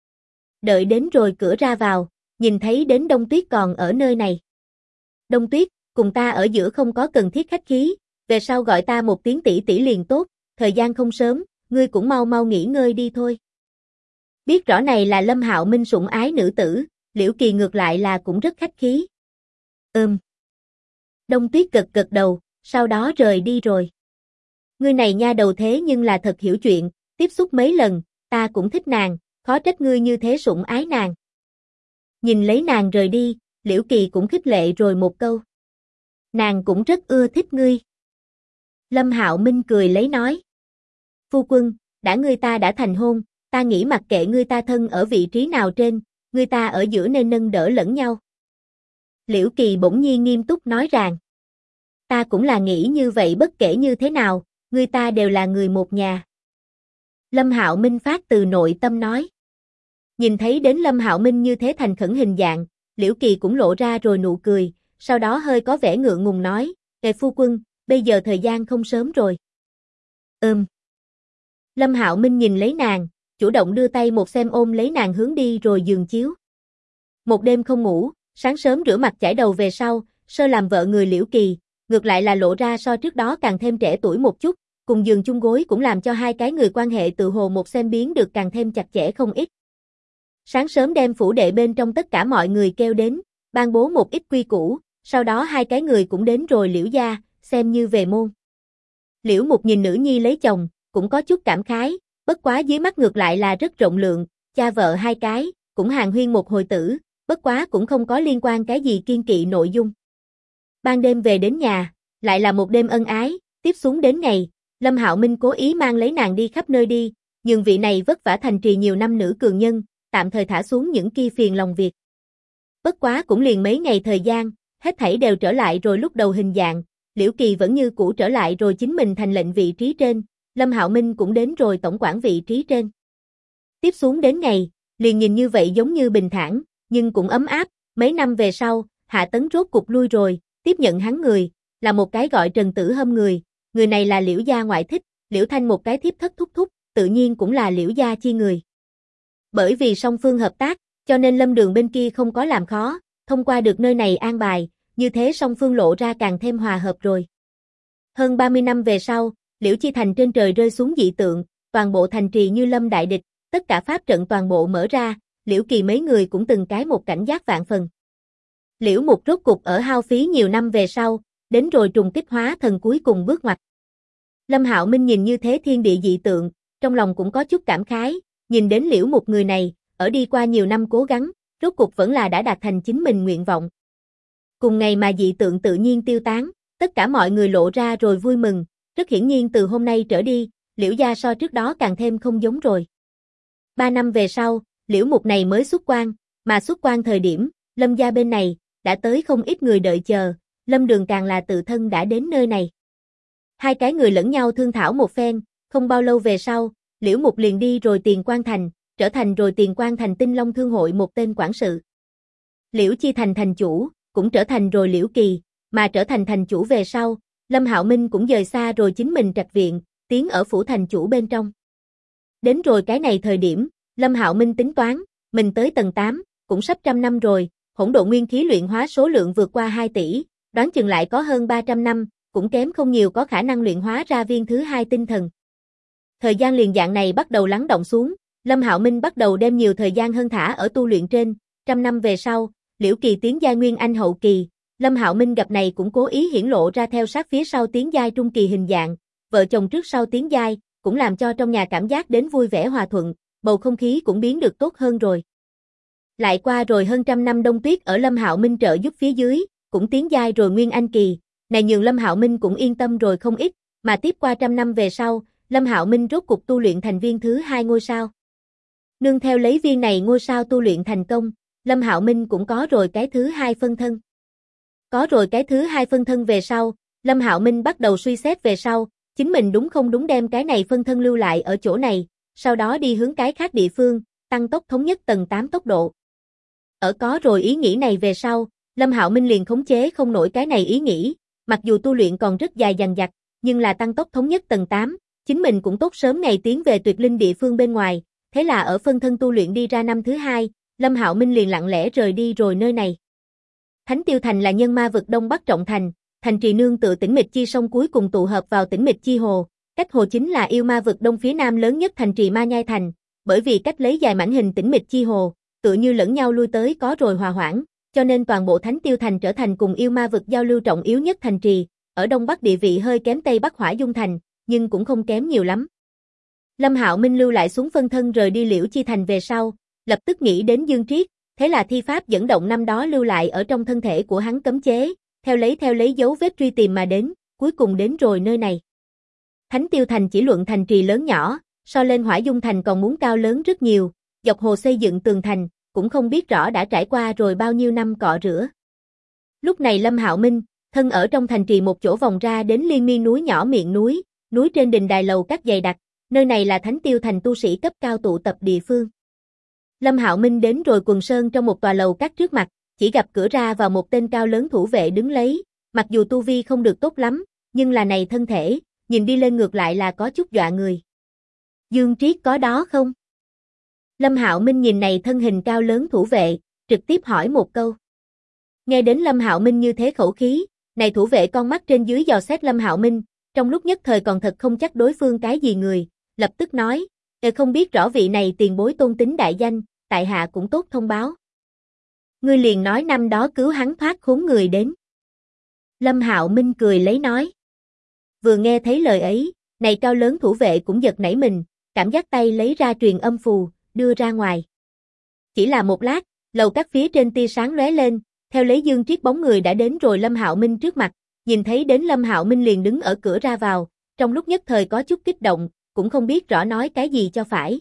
Đợi đến rồi cửa ra vào, nhìn thấy đến Đông Tuyết còn ở nơi này. "Đông Tuyết, cùng ta ở giữa không có cần thiết khách khí, về sau gọi ta một tiếng tỷ tỷ liền tốt, thời gian không sớm, ngươi cũng mau mau nghỉ ngơi đi thôi." Biết rõ này là Lâm Hạo Minh sủng ái nữ tử, Liễu Kỳ ngược lại là cũng rất khách khí. Đông Tuyết gật gật đầu, sau đó rời đi rồi. "Ngươi này nha đầu thế nhưng là thật hiểu chuyện, tiếp xúc mấy lần, ta cũng thích nàng, khó trách ngươi như thế sủng ái nàng." Nhìn lấy nàng rời đi, Liễu Kỳ cũng khích lệ rồi một câu. "Nàng cũng rất ưa thích ngươi." Lâm Hạo Minh cười lấy nói. "Phu quân, đã ngươi ta đã thành hôn, ta nghĩ mặc kệ ngươi ta thân ở vị trí nào trên, ngươi ta ở giữa nên nâng đỡ lẫn nhau." Liễu Kỳ bỗng nhiên nghiêm túc nói rằng. "Ta cũng là nghĩ như vậy, bất kể như thế nào, ngươi ta đều là người một nhà." Lâm Hạo Minh phát từ nội tâm nói. Nhìn thấy đến Lâm Hạo Minh như thế thành khẩn hình dạng, Liễu Kỳ cũng lộ ra rồi nụ cười, sau đó hơi có vẻ ngượng ngùng nói, "Ê phu quân, bây giờ thời gian không sớm rồi." Lâm Hạo Minh nhìn lấy nàng, chủ động đưa tay một xem ôm lấy nàng hướng đi rồi giường chiếu. Một đêm không ngủ, sáng sớm rửa mặt chải đầu về sau, sơ làm vợ người Liễu Kỳ, ngược lại là lộ ra so trước đó càng thêm trẻ tuổi một chút, cùng giường chung gối cũng làm cho hai cái người quan hệ tự hồ một xem biến được càng thêm chặt chẽ không ít. Sáng sớm đem phủ đệ bên trong tất cả mọi người kêu đến, ban bố một ít quy củ, sau đó hai cái người cũng đến rồi Liễu gia, xem như về môn. Liễu Mục nhìn nữ nhi lấy chồng, cũng có chút cảm khái, bất quá dưới mắt ngược lại là rất rộng lượng, cha vợ hai cái, cũng hàn huyên một hồi tử, bất quá cũng không có liên quan cái gì kiên kỵ nội dung. Ban đêm về đến nhà, lại là một đêm ân ái, tiếp xuống đến ngày, Lâm Hạo Minh cố ý mang lấy nàng đi khắp nơi đi, nhưng vị này vất vả thành trì nhiều năm nữ cường nhân, tạm thời thả xuống những kia phiền lòng việc. Bất quá cũng liền mấy ngày thời gian, hết thảy đều trở lại rồi lúc đầu hình dạng, Liễu Kỳ vẫn như cũ trở lại rồi chính mình thành lệnh vị trí trên, Lâm Hạo Minh cũng đến rồi tổng quản vị trí trên. Tiếp xuống đến ngày, liền nhìn như vậy giống như bình thản, nhưng cũng ấm áp, mấy năm về sau, Hạ Tấn rốt cục lui rồi, tiếp nhận hắn người, là một cái gọi Trần Tử Hâm người này là Liễu gia ngoại thích, Liễu Thanh một cái thiếp thất thúc thúc, tự nhiên cũng là Liễu gia chi người. Bởi vì song phương hợp tác, cho nên Lâm Đường bên kia không có làm khó, thông qua được nơi này an bài, như thế song phương lộ ra càng thêm hòa hợp rồi. Hơn 30 năm về sau, Liễu Chi Thành trên trời rơi xuống dị tượng, toàn bộ thành trì như lâm đại địch, tất cả pháp trận toàn bộ mở ra, Liễu Kỳ mấy người cũng từng cái một cảnh giác vạn phần. Liễu Mục rốt cục ở hao phí nhiều năm về sau, đến rồi trùng kích hóa thần cuối cùng bước ngoặt. Lâm Hạo Minh nhìn như thế thiên địa dị tượng, trong lòng cũng có chút cảm khái, nhìn đến Liễu Mục người này, ở đi qua nhiều năm cố gắng, rốt cục vẫn là đã đạt thành chính mình nguyện vọng. Cùng ngày mà dị tượng tự nhiên tiêu tán, tất cả mọi người lộ ra rồi vui mừng, rất hiển nhiên từ hôm nay trở đi, Liễu gia so trước đó càng thêm không giống rồi. 3 năm về sau, Liễu Mục này mới xuất quan, mà xuất quan thời điểm, Lâm gia bên này, đã tới không ít người đợi chờ, Lâm Đường càng là tự thân đã đến nơi này. Hai cái người lẫn nhau thương thảo một phen, không bao lâu về sau, Liễu Mục liền đi rồi Tiền Quan Thành, trở thành rồi Tiền Quan Thành Tinh Long Thương hội một tên quản sự. Liễu Chi Thành thành chủ, cũng trở thành rồi Liễu Kỳ, mà trở thành thành chủ về sau, Lâm Hạo Minh cũng dời xa rồi chính mình trạch viện, tiến ở phủ thành chủ bên trong. Đến rồi cái này thời điểm, Lâm Hạo Minh tính toán, mình tới tầng 8, cũng sắp 100 năm rồi, hỗn độn nguyên khí luyện hóa số lượng vượt qua 2 tỷ, đoán chừng lại có hơn 300 năm, cũng kém không nhiều có khả năng luyện hóa ra viên thứ 2 tinh thần. Thời gian liền dạng này bắt đầu lắng động xuống, Lâm Hạo Minh bắt đầu đem nhiều thời gian hơn thả ở tu luyện trên, 100 năm về sau, Liễu Kỳ tiến giai nguyên anh hậu kỳ, Lâm Hạo Minh gặp này cũng cố ý hiển lộ ra theo sát phía sau tiến giai trung kỳ hình dạng, vợ chồng trước sau tiến giai, cũng làm cho trong nhà cảm giác đến vui vẻ hòa thuận, bầu không khí cũng biến được tốt hơn rồi. Lại qua rồi hơn 100 năm đông tuyết ở Lâm Hạo Minh trợ giúp phía dưới, cũng tiến giai rồi nguyên anh kỳ, này nhường Lâm Hạo Minh cũng yên tâm rồi không ít, mà tiếp qua 100 năm về sau, Lâm Hạo Minh rốt cục tu luyện thành viên thứ 2 ngôi sao. Nương theo lấy viên này ngôi sao tu luyện thành công, Lâm Hạo Minh cũng có rồi cái thứ 2 phân thân. Có rồi cái thứ 2 phân thân về sau, Lâm Hạo Minh bắt đầu suy xét về sau, chính mình đúng không đúng đem cái này phân thân lưu lại ở chỗ này, sau đó đi hướng cái khác địa phương, tăng tốc thống nhất tầng 8 tốc độ. Ở có rồi ý nghĩ này về sau, Lâm Hạo Minh liền khống chế không nổi cái này ý nghĩ, mặc dù tu luyện còn rất dài dằng dặc, nhưng là tăng tốc thống nhất tầng 8, chính mình cũng tốt sớm ngày tiến về tuyệt linh địa phương bên ngoài, thế là ở phân thân tu luyện đi ra năm thứ 2, Lâm Hạo Minh liền lặng lẽ rời đi rồi nơi này. Thánh Tiêu Thành là nhân ma vực Đông Bắc trọng thành, thành trì nương tựa Tĩnh Mịch Chi sông cuối cùng tụ hợp vào Tĩnh Mịch Chi hồ, cách hồ chính là yêu ma vực Đông phía nam lớn nhất thành trì Ma Nhai Thành, bởi vì cách lấy dài mảnh hình Tĩnh Mịch Chi hồ, tựa như lẫn nhau lui tới có rồi hòa hoãn, cho nên toàn bộ Thánh Tiêu Thành trở thành cùng yêu ma vực giao lưu trọng yếu nhất thành trì, ở Đông Bắc địa vị hơi kém Tây Bắc Hỏa Dung Thành, nhưng cũng không kém nhiều lắm. Lâm Hạo Minh lưu lại xuống phân thân rời đi Liễu Chi Thành về sau, lập tức nghĩ đến Dương Triết, thế là thi pháp dẫn động năm đó lưu lại ở trong thân thể của hắn cấm chế, theo lấy dấu vết truy tìm mà đến, cuối cùng đến rồi nơi này. Thánh Tiêu Thành chỉ luận thành trì lớn nhỏ, so lên Hỏa Dung Thành còn muốn cao lớn rất nhiều, dọc hồ xây dựng tường thành, cũng không biết rõ đã trải qua rồi bao nhiêu năm cọ rửa. Lúc này Lâm Hạo Minh, thân ở trong thành trì một chỗ vòng ra đến liên miên núi nhỏ miệng núi trên đình đài lầu các dày đặc, nơi này là Thánh Tiêu Thành tu sĩ cấp cao tụ tập địa phương. Lâm Hạo Minh đến rồi quần sơn trong một tòa lầu các trước mặt, chỉ gặp cửa ra vào một tên cao lớn thủ vệ đứng lấy, mặc dù tu vi không được tốt lắm, nhưng là này thân thể, nhìn đi lên ngược lại là có chút dọa người. Dương Triết có đó không? Lâm Hạo Minh nhìn này thân hình cao lớn thủ vệ, trực tiếp hỏi một câu. Nghe đến Lâm Hạo Minh như thế khẩu khí, này thủ vệ con mắt trên dưới dò xét Lâm Hạo Minh, trong lúc nhất thời còn thật không chắc đối phương cái gì người, lập tức nói, không biết rõ vị này tiền bối tôn tính đại danh, tại hạ cũng tốt thông báo. Ngươi liền nói năm đó cứu hắn thoát khốn người đến. Lâm Hạo Minh cười lấy nói. Vừa nghe thấy lời ấy, này cao lớn thủ vệ cũng giật nảy mình, cảm giác tay lấy ra truyền âm phù, đưa ra ngoài. Chỉ là một lát, lầu các phía trên tia sáng lóe lên, theo lấy Dương Triết bóng người đã đến rồi Lâm Hạo Minh trước mặt, nhìn thấy đến Lâm Hạo Minh liền đứng ở cửa ra vào, trong lúc nhất thời có chút kích động, cũng không biết rõ nói cái gì cho phải.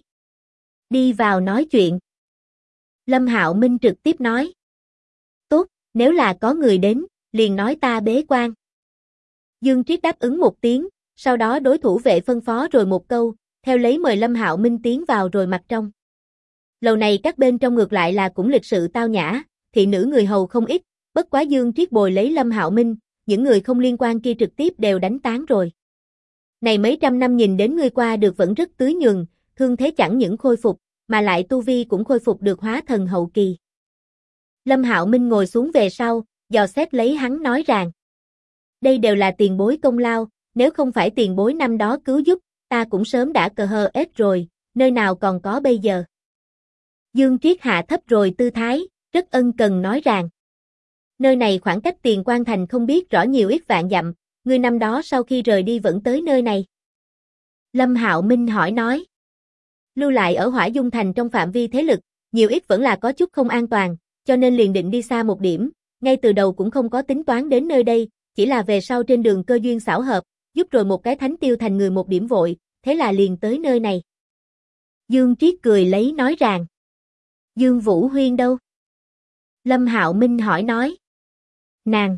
Đi vào nói chuyện. Lâm Hạo Minh trực tiếp nói. Tốt, nếu là có người đến, liền nói ta bế quan. Dương Triết đáp ứng một tiếng, sau đó đối thủ vệ phân phó rồi một câu, theo lấy mời Lâm Hạo Minh tiến vào rồi mặt trong. Lầu này các bên trong ngược lại là cũng lịch sự tao nhã, thị nữ người hầu không ít, bất quá Dương Triết bồi lấy Lâm Hạo Minh, những người không liên quan kia trực tiếp đều đánh tán rồi. Này mấy trăm năm nhìn đến ngươi qua được vẫn rất tưới nhường, thương thế chẳng những khôi phục, mà lại tu vi cũng khôi phục được hóa thần hậu kỳ. Lâm Hạo Minh ngồi xuống về sau, dò xét lấy hắn nói rằng, đây đều là tiền bối công lao, nếu không phải tiền bối năm đó cứu giúp, ta cũng sớm đã cờ hờ ết rồi, nơi nào còn có bây giờ. Dương Triết hạ thấp rồi tư thái, rất ân cần nói rằng, nơi này khoảng cách Tiền Quan Thành không biết rõ nhiều ít vạn dặm, ngươi năm đó sau khi rời đi vẫn tới nơi này. Lâm Hạo Minh hỏi nói, lưu lại ở Hỏa Dung Thành trong phạm vi thế lực, nhiều ít vẫn là có chút không an toàn, cho nên liền định đi xa một điểm, ngay từ đầu cũng không có tính toán đến nơi đây, chỉ là về sau trên đường cơ duyên xảo hợp, giúp rồi một cái Thánh Tiêu Thành người một điểm vội, thế là liền tới nơi này. Dương Triết cười lấy nói rằng, Dương Vũ Huyên đâu? Lâm Hạo Minh hỏi nói, nàng.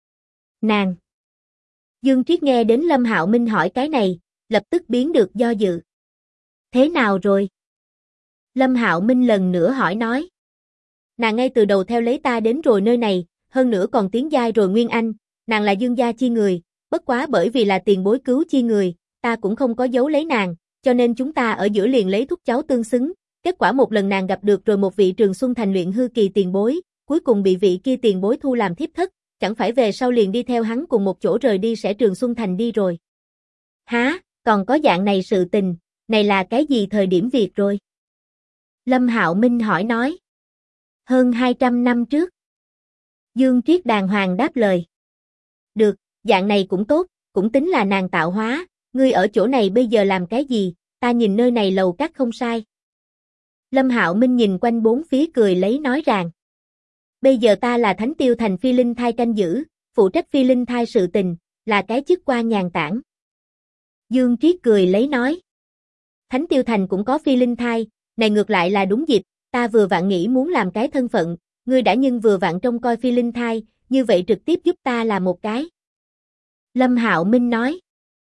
Dương Triết nghe đến Lâm Hạo Minh hỏi cái này, lập tức biến được do dự. Thế nào rồi? Lâm Hạo Minh lần nữa hỏi nói, nàng ngay từ đầu theo lấy ta đến rồi nơi này, hơn nữa còn tiến giai rồi Nguyên Anh, nàng là Dương gia chi người, bất quá bởi vì là tiền bối cứu chi người, ta cũng không có giấu lấy nàng, cho nên chúng ta ở giữa liền lấy thúc cháu tương xứng, kết quả một lần nàng gặp được rồi một vị Trường Xuân Thành luyện hư kỳ tiền bối, cuối cùng bị vị kia tiền bối thu làm thiếp thất, chẳng phải về sau liền đi theo hắn cùng một chỗ rời đi sẽ Trường Xuân Thành đi rồi. Hả, còn có dạng này sự tình, này là cái gì thời điểm việc rồi? Lâm Hạo Minh hỏi nói. Hơn 200 năm trước. Dương Triết đàng hoàng đáp lời. Được, dạng này cũng tốt, cũng tính là nàng tạo hóa, ngươi ở chỗ này bây giờ làm cái gì, ta nhìn nơi này lầu các không sai. Lâm Hạo Minh nhìn quanh bốn phía cười lấy nói rằng. Bây giờ ta là Thánh Tiêu Thành Phi Linh Thai canh giữ, phụ trách Phi Linh Thai sự tình, là cái chức quan nhàn tản. Dương Triết cười lấy nói. Thánh Tiêu Thành cũng có Phi Linh Thai, này ngược lại là đúng dịp, ta vừa vặn nghĩ muốn làm cái thân phận, ngươi đã nhưng vừa vặn trông coi Phi Linh Thai, như vậy trực tiếp giúp ta là một cái. Lâm Hạo Minh nói.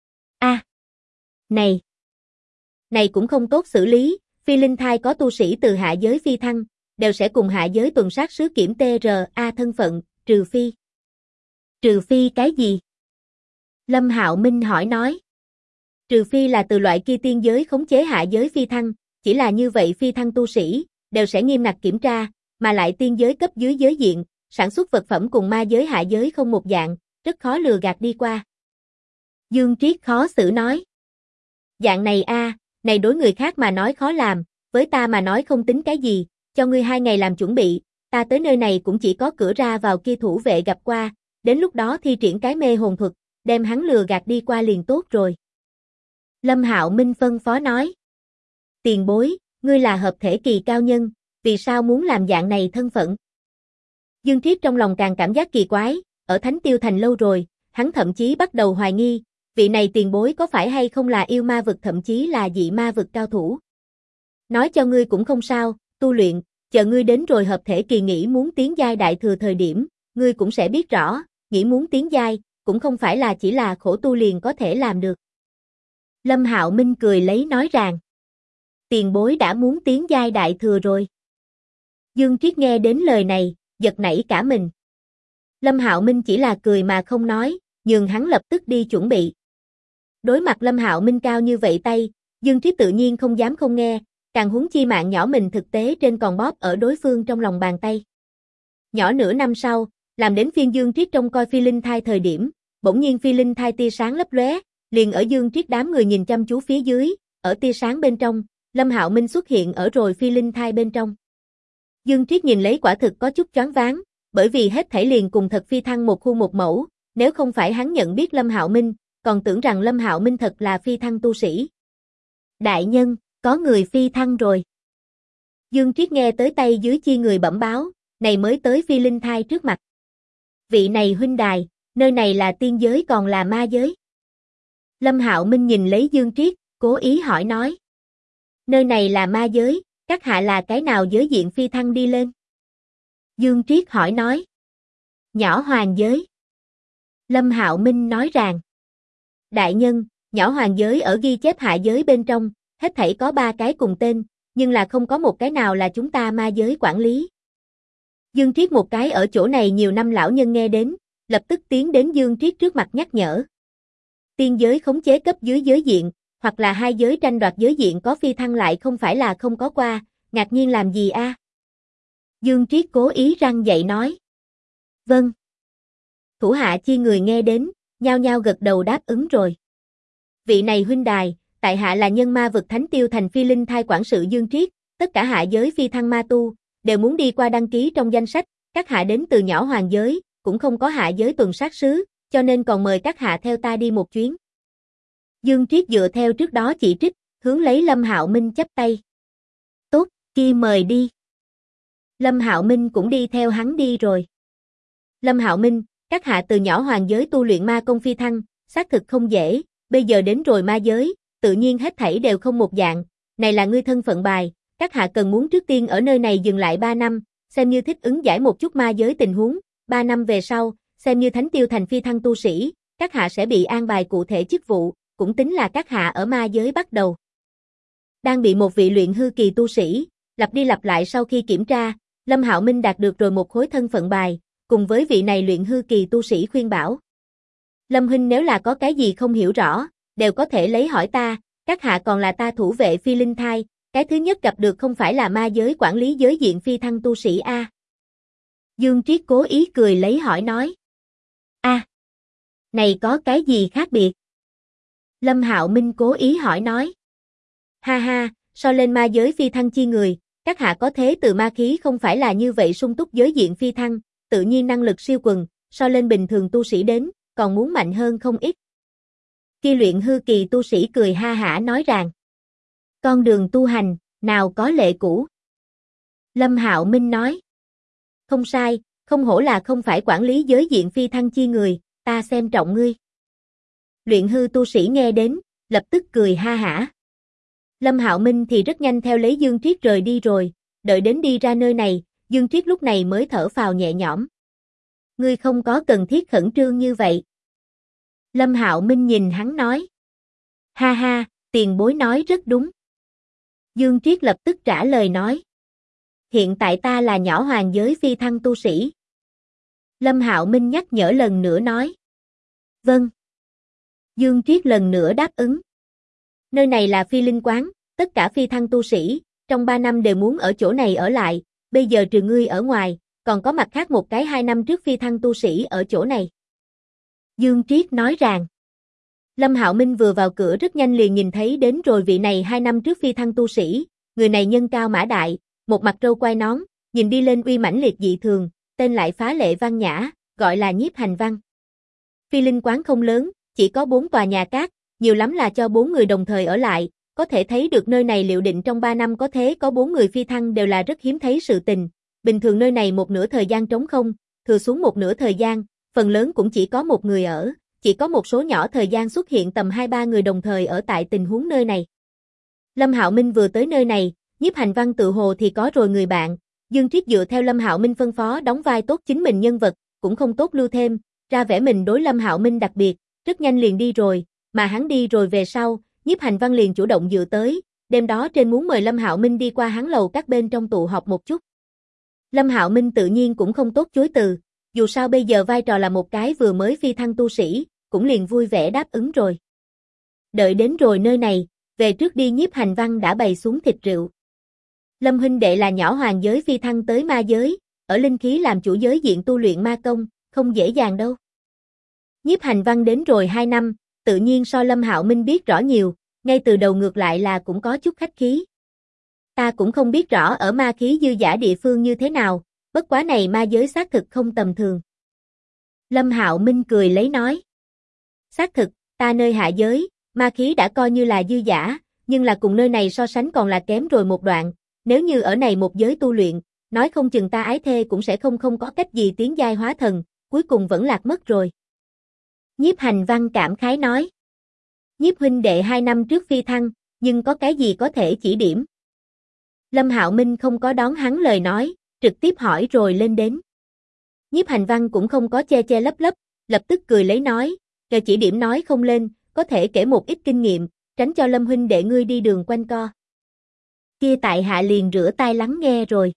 Này cũng không tốt xử lý, Phi Linh Thai có tu sĩ từ hạ giới phi thăng, đều sẽ cùng hạ giới tuần sát sứ kiểm TRA thân phận, trừ phi. Trừ phi cái gì? Lâm Hạo Minh hỏi nói. Trừ phi là từ loại kia tiên giới khống chế hạ giới phi thăng, chỉ là như vậy phi thăng tu sĩ, đều sẽ nghiêm ngặt kiểm tra, mà lại tiên giới cấp dưới giới diện, sản xuất vật phẩm cùng ma giới hạ giới không một dạng, rất khó lừa gạt đi qua. Dương Triết khó xử nói. Dạng này này đối người khác mà nói khó làm, với ta mà nói không tính cái gì, cho ngươi 2 ngày làm chuẩn bị, ta tới nơi này cũng chỉ có cửa ra vào kia thủ vệ gặp qua, đến lúc đó thi triển cái mê hồn thuật, đem hắn lừa gạt đi qua liền tốt rồi. Lâm Hạo Minh phân phó nói. Tiền bối, ngươi là hợp thể kỳ cao nhân, vì sao muốn làm dạng này thân phận? Dương Triết trong lòng càng cảm giác kỳ quái, ở Thánh Tiêu Thành lâu rồi, hắn thậm chí bắt đầu hoài nghi, vị này tiền bối có phải hay không là yêu ma vực thậm chí là dị ma vực cao thủ. Nói cho ngươi cũng không sao, tu luyện, chờ ngươi đến rồi hợp thể kỳ nghĩ muốn tiến giai đại thừa thời điểm, ngươi cũng sẽ biết rõ, nghĩ muốn tiến giai, cũng không phải là chỉ là khổ tu liền có thể làm được. Lâm Hạo Minh cười lấy nói rằng, tiền bối đã muốn tiến giai đại thừa rồi. Dương Triết nghe đến lời này, giật nảy cả mình. Lâm Hạo Minh chỉ là cười mà không nói, nhường hắn lập tức đi chuẩn bị. Đối mặt Lâm Hạo Minh cao như vậy tay, Dương Triết tự nhiên không dám không nghe, càng huống chi mạng nhỏ mình thực tế trên còn bóp ở đối phương trong lòng bàn tay. Nhỏ nửa năm sau, làm đến phiên Dương Triết trông coi Phi Linh Thai thời điểm, bỗng nhiên Phi Linh Thai tia sáng lấp lóe, liền ở Dương Triết đám người nhìn chăm chú phía dưới, ở tia sáng bên trong, Lâm Hạo Minh xuất hiện ở rồi Phi Linh Thai bên trong. Dương Triết nhìn lấy quả thực có chút choáng váng, bởi vì hết thảy liền cùng thật phi thăng một khu một mẫu, nếu không phải hắn nhận biết Lâm Hạo Minh, còn tưởng rằng Lâm Hạo Minh thật là phi thăng tu sĩ. Đại nhân, có người phi thăng rồi. Dương Triết nghe tới tay dưới chi người bẩm báo, này mới tới Phi Linh Thai trước mặt. Vị này huynh đài, nơi này là tiên giới còn là ma giới? Lâm Hạo Minh nhìn lấy Dương Triết, cố ý hỏi nói. Nơi này là ma giới, các hạ là cái nào giới diện phi thăng đi lên? Dương Triết hỏi nói. Nhỏ hoàng giới. Lâm Hạo Minh nói rằng, đại nhân, nhỏ hoàng giới ở ghi chép hạ giới bên trong, hết thảy có 3 cái cùng tên, nhưng là không có một cái nào là chúng ta ma giới quản lý. Dương Triết một cái ở chỗ này nhiều năm lão nhân nghe đến, lập tức tiến đến Dương Triết trước mặt nhắc nhở. Tiên giới khống chế cấp dưới giới diện, hoặc là hai giới tranh đoạt giới diện có phi thăng lại không phải là không có qua, ngạc nhiên làm gì a? Dương Triết cố ý răng dậy nói. Vâng. Thủ hạ chi người nghe đến, nhao nhao gật đầu đáp ứng rồi. Vị này huynh đài, tại hạ là nhân ma vực Thánh Tiêu thành phi linh thai quản sự Dương Triết, tất cả hạ giới phi thăng ma tu, đều muốn đi qua đăng ký trong danh sách, các hạ đến từ nhỏ hoàng giới, cũng không có hạ giới tuần sát sứ, cho nên còn mời các hạ theo ta đi một chuyến. Dương Triết dựa theo trước đó chỉ trích, hướng lấy Lâm Hạo Minh chắp tay. Tốt, kia mời đi. Lâm Hạo Minh cũng đi theo hắn đi rồi. Lâm Hạo Minh, các hạ từ nhỏ hoàng giới tu luyện ma công phi thăng, xác thực không dễ, bây giờ đến rồi ma giới, tự nhiên hết thảy đều không một dạng, này là ngươi thân phận bài, các hạ cần muốn trước tiên ở nơi này dừng lại 3 năm, xem như thích ứng giải một chút ma giới tình huống, 3 năm về sau, xem như Thánh Tiêu thành phi thăng tu sĩ, các hạ sẽ bị an bài cụ thể chức vụ, cũng tính là các hạ ở ma giới bắt đầu. Đang bị một vị luyện hư kỳ tu sĩ, lặp đi lặp lại sau khi kiểm tra, Lâm Hạo Minh đạt được rồi một khối thân phận bài, cùng với vị này luyện hư kỳ tu sĩ khuyên bảo. Lâm huynh nếu là có cái gì không hiểu rõ, đều có thể lấy hỏi ta, các hạ còn là ta thủ vệ phi linh thai, cái thứ nhất gặp được không phải là ma giới quản lý giới diện phi thăng tu sĩ a. Dương Triết cố ý cười lấy hỏi nói. A, này có cái gì khác biệt? Lâm Hạo Minh cố ý hỏi nói. Ha ha, so lên ma giới phi thăng chi người, các hạ có thế từ ma khí không phải là như vậy sung túc giới diện phi thăng, tự nhiên năng lực siêu quần, so lên bình thường tu sĩ đến, còn muốn mạnh hơn không ít. Khi luyện hư kỳ tu sĩ cười ha hả nói rằng, con đường tu hành, nào có lệ cũ. Lâm Hạo Minh nói, không sai, không hổ là không phải quản lý giới diện phi thăng chi người, ta xem trọng ngươi. Luyện hư tu sĩ nghe đến, lập tức cười ha hả. Lâm Hạo Minh thì rất nhanh theo lấy Dương Triết rời đi rồi, đợi đến đi ra nơi này, Dương Triết lúc này mới thở phào nhẹ nhõm. Ngươi không có cần thiết khẩn trương như vậy. Lâm Hạo Minh nhìn hắn nói. Ha ha, tiền bối nói rất đúng. Dương Triết lập tức trả lời nói. Hiện tại ta là nhỏ hoàng giới phi thăng tu sĩ. Lâm Hạo Minh nhắc nhở lần nữa nói. Vâng. Dương Triết lần nữa đáp ứng. Nơi này là phi linh quán, tất cả phi thăng tu sĩ, trong 3 năm đều muốn ở chỗ này ở lại, bây giờ trừ ngươi ở ngoài, còn có mặt khác một cái 2 năm trước phi thăng tu sĩ ở chỗ này. Dương Triết nói rằng. Lâm Hạo Minh vừa vào cửa rất nhanh liền nhìn thấy đến rồi vị này 2 năm trước phi thăng tu sĩ, người này nhân cao mã đại, một mặt râu quai nón, nhìn đi lên uy mãnh liệt dị thường, tên lại phá lệ văn nhã, gọi là Nhiếp Hành Văn. Phi linh quán không lớn, chỉ có 4 tòa nhà cát, nhiều lắm là cho 4 người đồng thời ở lại, có thể thấy được nơi này liệu định trong 3 năm có thế có 4 người phi thăng đều là rất hiếm thấy sự tình. Bình thường nơi này một nửa thời gian trống không, thừa xuống một nửa thời gian, phần lớn cũng chỉ có một người ở, chỉ có một số nhỏ thời gian xuất hiện tầm 2-3 người đồng thời ở tại tình huống nơi này. Lâm Hạo Minh vừa tới nơi này, Nhiếp Hành Văn tự hồ thì có rồi người bạn, Dương Triết dựa theo Lâm Hạo Minh phân phó đóng vai tốt chính mình nhân vật, cũng không tốt lưu thêm, ra vẻ mình đối Lâm Hạo Minh đặc biệt, rất nhanh liền đi rồi, mà hắn đi rồi về sau, Nhiếp Hành Văn liền chủ động dựa tới, đêm đó trên muốn mời Lâm Hạo Minh đi qua hắn lầu các bên trong tụ họp một chút. Lâm Hạo Minh tự nhiên cũng không tốt chối từ, dù sao bây giờ vai trò là một cái vừa mới phi thăng tu sĩ, cũng liền vui vẻ đáp ứng rồi. Đợi đến rồi nơi này, về trước đi Nhiếp Hành Văn đã bày xuống thịt rượu. Lâm huynh đệ là nhỏ hoàng giới phi thăng tới ma giới, ở linh khí làm chủ giới diện tu luyện ma công, không dễ dàng đâu. Nhiếp Hành Văn đến rồi 2 năm, tự nhiên so Lâm Hạo Minh biết rõ nhiều, ngay từ đầu ngược lại là cũng có chút khách khí. Ta cũng không biết rõ ở ma khí dư dả địa phương như thế nào, bất quá này ma giới xác thực không tầm thường. Lâm Hạo Minh cười lấy nói. Xác thực, ta nơi hạ giới, ma khí đã coi như là dư dả, nhưng là cùng nơi này so sánh còn là kém rồi một đoạn, nếu như ở này một giới tu luyện, nói không chừng ta ái thê cũng sẽ không có cách gì tiến giai hóa thần, cuối cùng vẫn lạc mất rồi. Nhiếp Hành Văn cảm khái nói. Nhiếp huynh đệ 2 năm trước phi thăng, nhưng có cái gì có thể chỉ điểm? Lâm Hạo Minh không có đón hắn lời nói, trực tiếp hỏi rồi lên đến. Nhiếp Hành Văn cũng không có che che lấp lấp, lập tức cười lấy nói, "Kể chỉ điểm nói không lên, có thể kể một ít kinh nghiệm, tránh cho Lâm huynh đệ ngươi đi đường quanh co." "Kia tại hạ liền rửa tai lắng nghe rồi."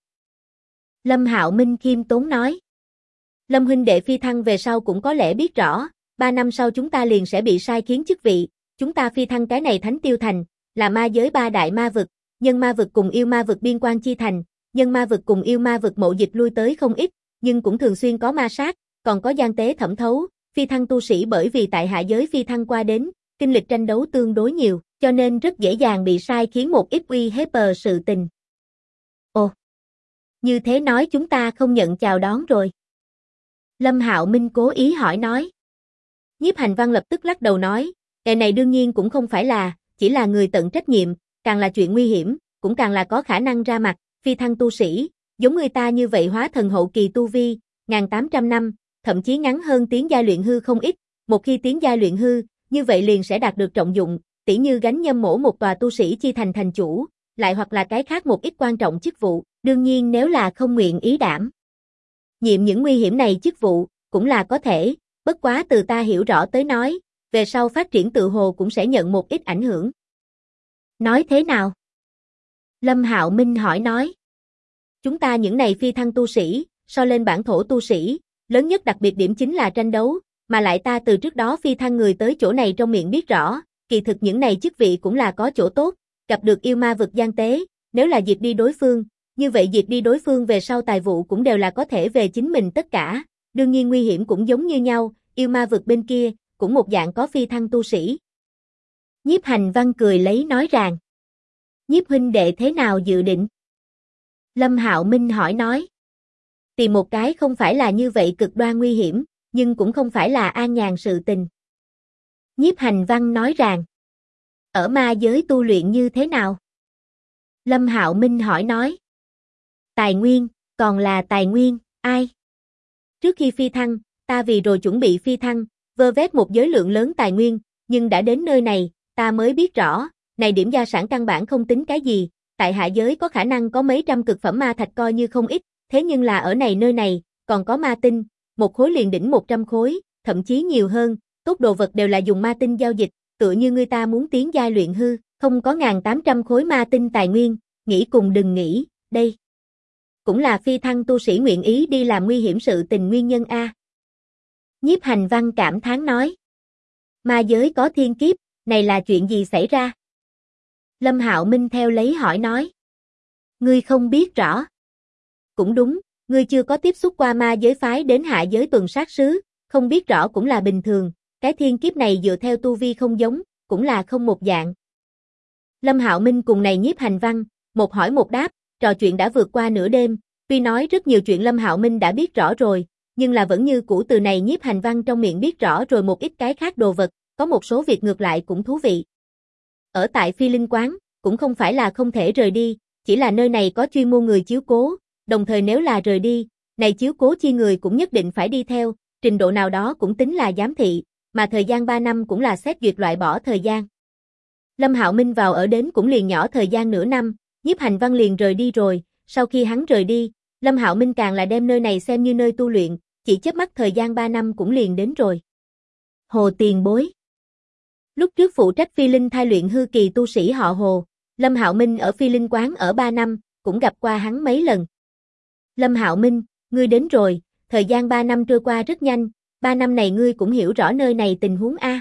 Lâm Hạo Minh khiêm tốn nói. "Lâm huynh đệ phi thăng về sau cũng có lẽ biết rõ, 3 năm sau chúng ta liền sẽ bị sai khiến chức vị, chúng ta phi thăng cái này Thánh Tiêu Thành, là ma giới 3 đại ma vực, nhân ma vực cùng yêu ma vực biên quan chi thành, nhân ma vực cùng yêu ma vực mộ dịch lui tới không ít, nhưng cũng thường xuyên có ma sát, còn có gian tế thẩm thấu, phi thăng tu sĩ bởi vì tại hạ giới phi thăng qua đến, kinh lịch tranh đấu tương đối nhiều, cho nên rất dễ dàng bị sai khiến một ít uy hiếp sự tình." "Ồ, như thế nói chúng ta không nhận chào đón rồi?" Lâm Hạo Minh cố ý hỏi nói. Nhiếp Hành Văn lập tức lắc đầu nói, "Cái này đương nhiên cũng không phải là, chỉ là người tận trách nhiệm, càng là chuyện nguy hiểm, cũng càng là có khả năng ra mặt, phi thăng tu sĩ, giống người ta như vậy hóa thần hậu kỳ tu vi, 1800 năm, thậm chí ngắn hơn tiến giai luyện hư không ít, một khi tiến giai luyện hư, như vậy liền sẽ đạt được trọng dụng, tỉ như gánh nhâm mổ một tòa tu sĩ chi thành thành chủ, lại hoặc là cái khác một ít quan trọng chức vụ, đương nhiên nếu là không nguyện ý đảm nhiệm những nguy hiểm này chức vụ, cũng là có thể, bất quá từ ta hiểu rõ tới nói, về sau phát triển tự hồ cũng sẽ nhận một ít ảnh hưởng." "Nói thế nào?" Lâm Hạo Minh hỏi nói. "Chúng ta những này phi thăng tu sĩ, so lên bản thổ tu sĩ, lớn nhất đặc biệt điểm chính là tranh đấu, mà lại ta từ trước đó phi thăng người tới chỗ này trong miệng biết rõ, kỳ thực những này chức vị cũng là có chỗ tốt, gặp được yêu ma vực gian tế, nếu là diệt đi đối phương, như vậy diệt đi đối phương về sau tài vụ cũng đều là có thể về chính mình tất cả, đương nhiên nguy hiểm cũng giống như nhau, yêu ma vực bên kia, cũng một dạng có phi thăng tu sĩ." Nhiếp Hành Văn cười lấy nói rằng, "Nhiếp huynh đệ thế nào dự định?" Lâm Hạo Minh hỏi nói. "Tìm một cái không phải là như vậy cực đoan nguy hiểm, nhưng cũng không phải là an nhàn sự tình." Nhiếp Hành Văn nói rằng, "Ở ma giới tu luyện như thế nào?" Lâm Hạo Minh hỏi nói. "Tài nguyên, còn là tài nguyên, ai? Trước khi phi thăng, ta vì rồi chuẩn bị phi thăng, vơ vét một giới lượng lớn tài nguyên, nhưng đã đến nơi này, ta mới biết rõ, này điểm gia sản căn bản không tính cái gì, tại hạ giới có khả năng có mấy trăm cực phẩm ma thạch coi như không ít, thế nhưng là ở này nơi này, còn có ma tinh, một khối liền đỉnh 100 khối, thậm chí nhiều hơn, tốt đồ vật đều là dùng ma tinh giao dịch, tựa như người ta muốn tiến giai luyện hư, không có 1800 khối ma tinh tài nguyên, nghĩ cùng đừng nghĩ, đây cũng là phi thăng tu sĩ nguyện ý đi làm nguy hiểm sự tình nguyên nhân a." Nhiếp Hành Văn cảm thán nói. "Ma giới có thiên kiếp, này là chuyện gì xảy ra?" Lâm Hạo Minh theo lấy hỏi nói. "Ngươi không biết rõ?" "Cũng đúng, ngươi chưa có tiếp xúc qua ma giới phái đến hạ giới tuần sát sứ, không biết rõ cũng là bình thường, cái thiên kiếp này dựa theo tu vi không giống, cũng là không một dạng." Lâm Hạo Minh cùng này Nhiếp Hành Văn, một hỏi một đáp, trò chuyện đã vượt qua nửa đêm, tuy nói rất nhiều chuyện Lâm Hạo Minh đã biết rõ rồi, nhưng là vẫn như cũ từ này Nhiếp Hành Văn trong miệng biết rõ rồi một ít cái khác đồ vật, có một số việc ngược lại cũng thú vị. Ở tại Phi Linh Quán, cũng không phải là không thể rời đi, chỉ là nơi này có chuyên môn người chiếu cố, đồng thời nếu là rời đi, này chiếu cố chi người cũng nhất định phải đi theo, trình độ nào đó cũng tính là giám thị, mà thời gian 3 năm cũng là xét duyệt loại bỏ thời gian. Lâm Hạo Minh vào ở đến cũng liền nhỏ thời gian nửa năm, Nhiếp Hành Văn liền rời đi rồi, sau khi hắn rời đi, Lâm Hạo Minh càng là đem nơi này xem như nơi tu luyện, chỉ chớp mắt thời gian 3 năm cũng liền đến rồi. Hồ tiền bối. Lúc trước phụ trách Phi Linh thai luyện hư kỳ tu sĩ họ Hồ, Lâm Hạo Minh ở Phi Linh quán ở 3 năm, cũng gặp qua hắn mấy lần. "Lâm Hạo Minh, ngươi đến rồi, thời gian 3 năm trôi qua rất nhanh, 3 năm này ngươi cũng hiểu rõ nơi này tình huống a?"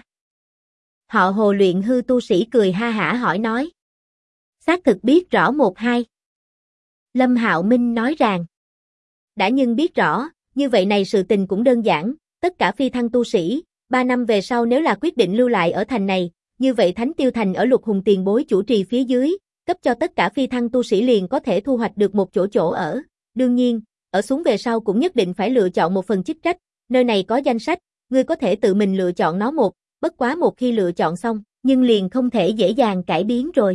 Họ Hồ luyện hư tu sĩ cười ha hả hỏi nói. "Xác thực biết rõ một hai." Lâm Hạo Minh nói rằng. "Đã nhưng biết rõ, như vậy này sự tình cũng đơn giản, tất cả phi thăng tu sĩ, 3 năm về sau nếu là quyết định lưu lại ở thành này, như vậy Thánh Tiêu Thành ở Lục Hùng tiền bối chủ trì phía dưới, cấp cho tất cả phi thăng tu sĩ liền có thể thu hoạch được một chỗ ở. Đương nhiên, ở xuống về sau cũng nhất định phải lựa chọn một phần chức trách, nơi này có danh sách, ngươi có thể tự mình lựa chọn nó một, bất quá một khi lựa chọn xong, nhưng liền không thể dễ dàng cải biến rồi."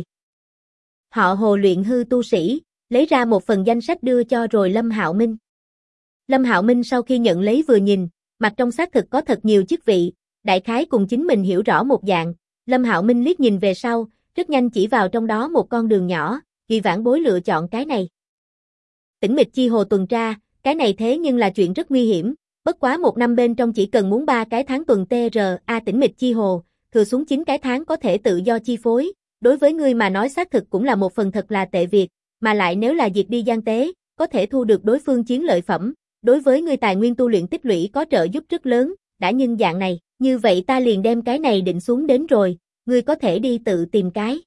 Họ Hồ luyện hư tu sĩ, lấy ra một phần danh sách đưa cho rồi Lâm Hạo Minh. Lâm Hạo Minh sau khi nhận lấy vừa nhìn, mặt trong xác thực có thật nhiều chức vị, đại khái cùng chính mình hiểu rõ một dạng, Lâm Hạo Minh liếc nhìn về sau, rất nhanh chỉ vào trong đó một con đường nhỏ, Kỳ Vãn Bối lựa chọn cái này. Tĩnh mịch chi hồ tuần tra, cái này thế nhưng là chuyện rất nguy hiểm, Bất quá một năm bên trong chỉ cần muốn 3 cái tháng tuần TRA tĩnh mịch chi hồ, thừa xuống 9 cái tháng có thể tự do chi phối. Đối với ngươi mà nói xác thực cũng là một phần thật là tệ việc, mà lại nếu là diệt đi gian tế, có thể thu được đối phương chiến lợi phẩm. Đối với ngươi tài nguyên tu luyện tích lũy có trợ giúp rất lớn, đã nhưng dạng này, như vậy ta liền đem cái này định xuống đến rồi, ngươi có thể đi tự tìm cái.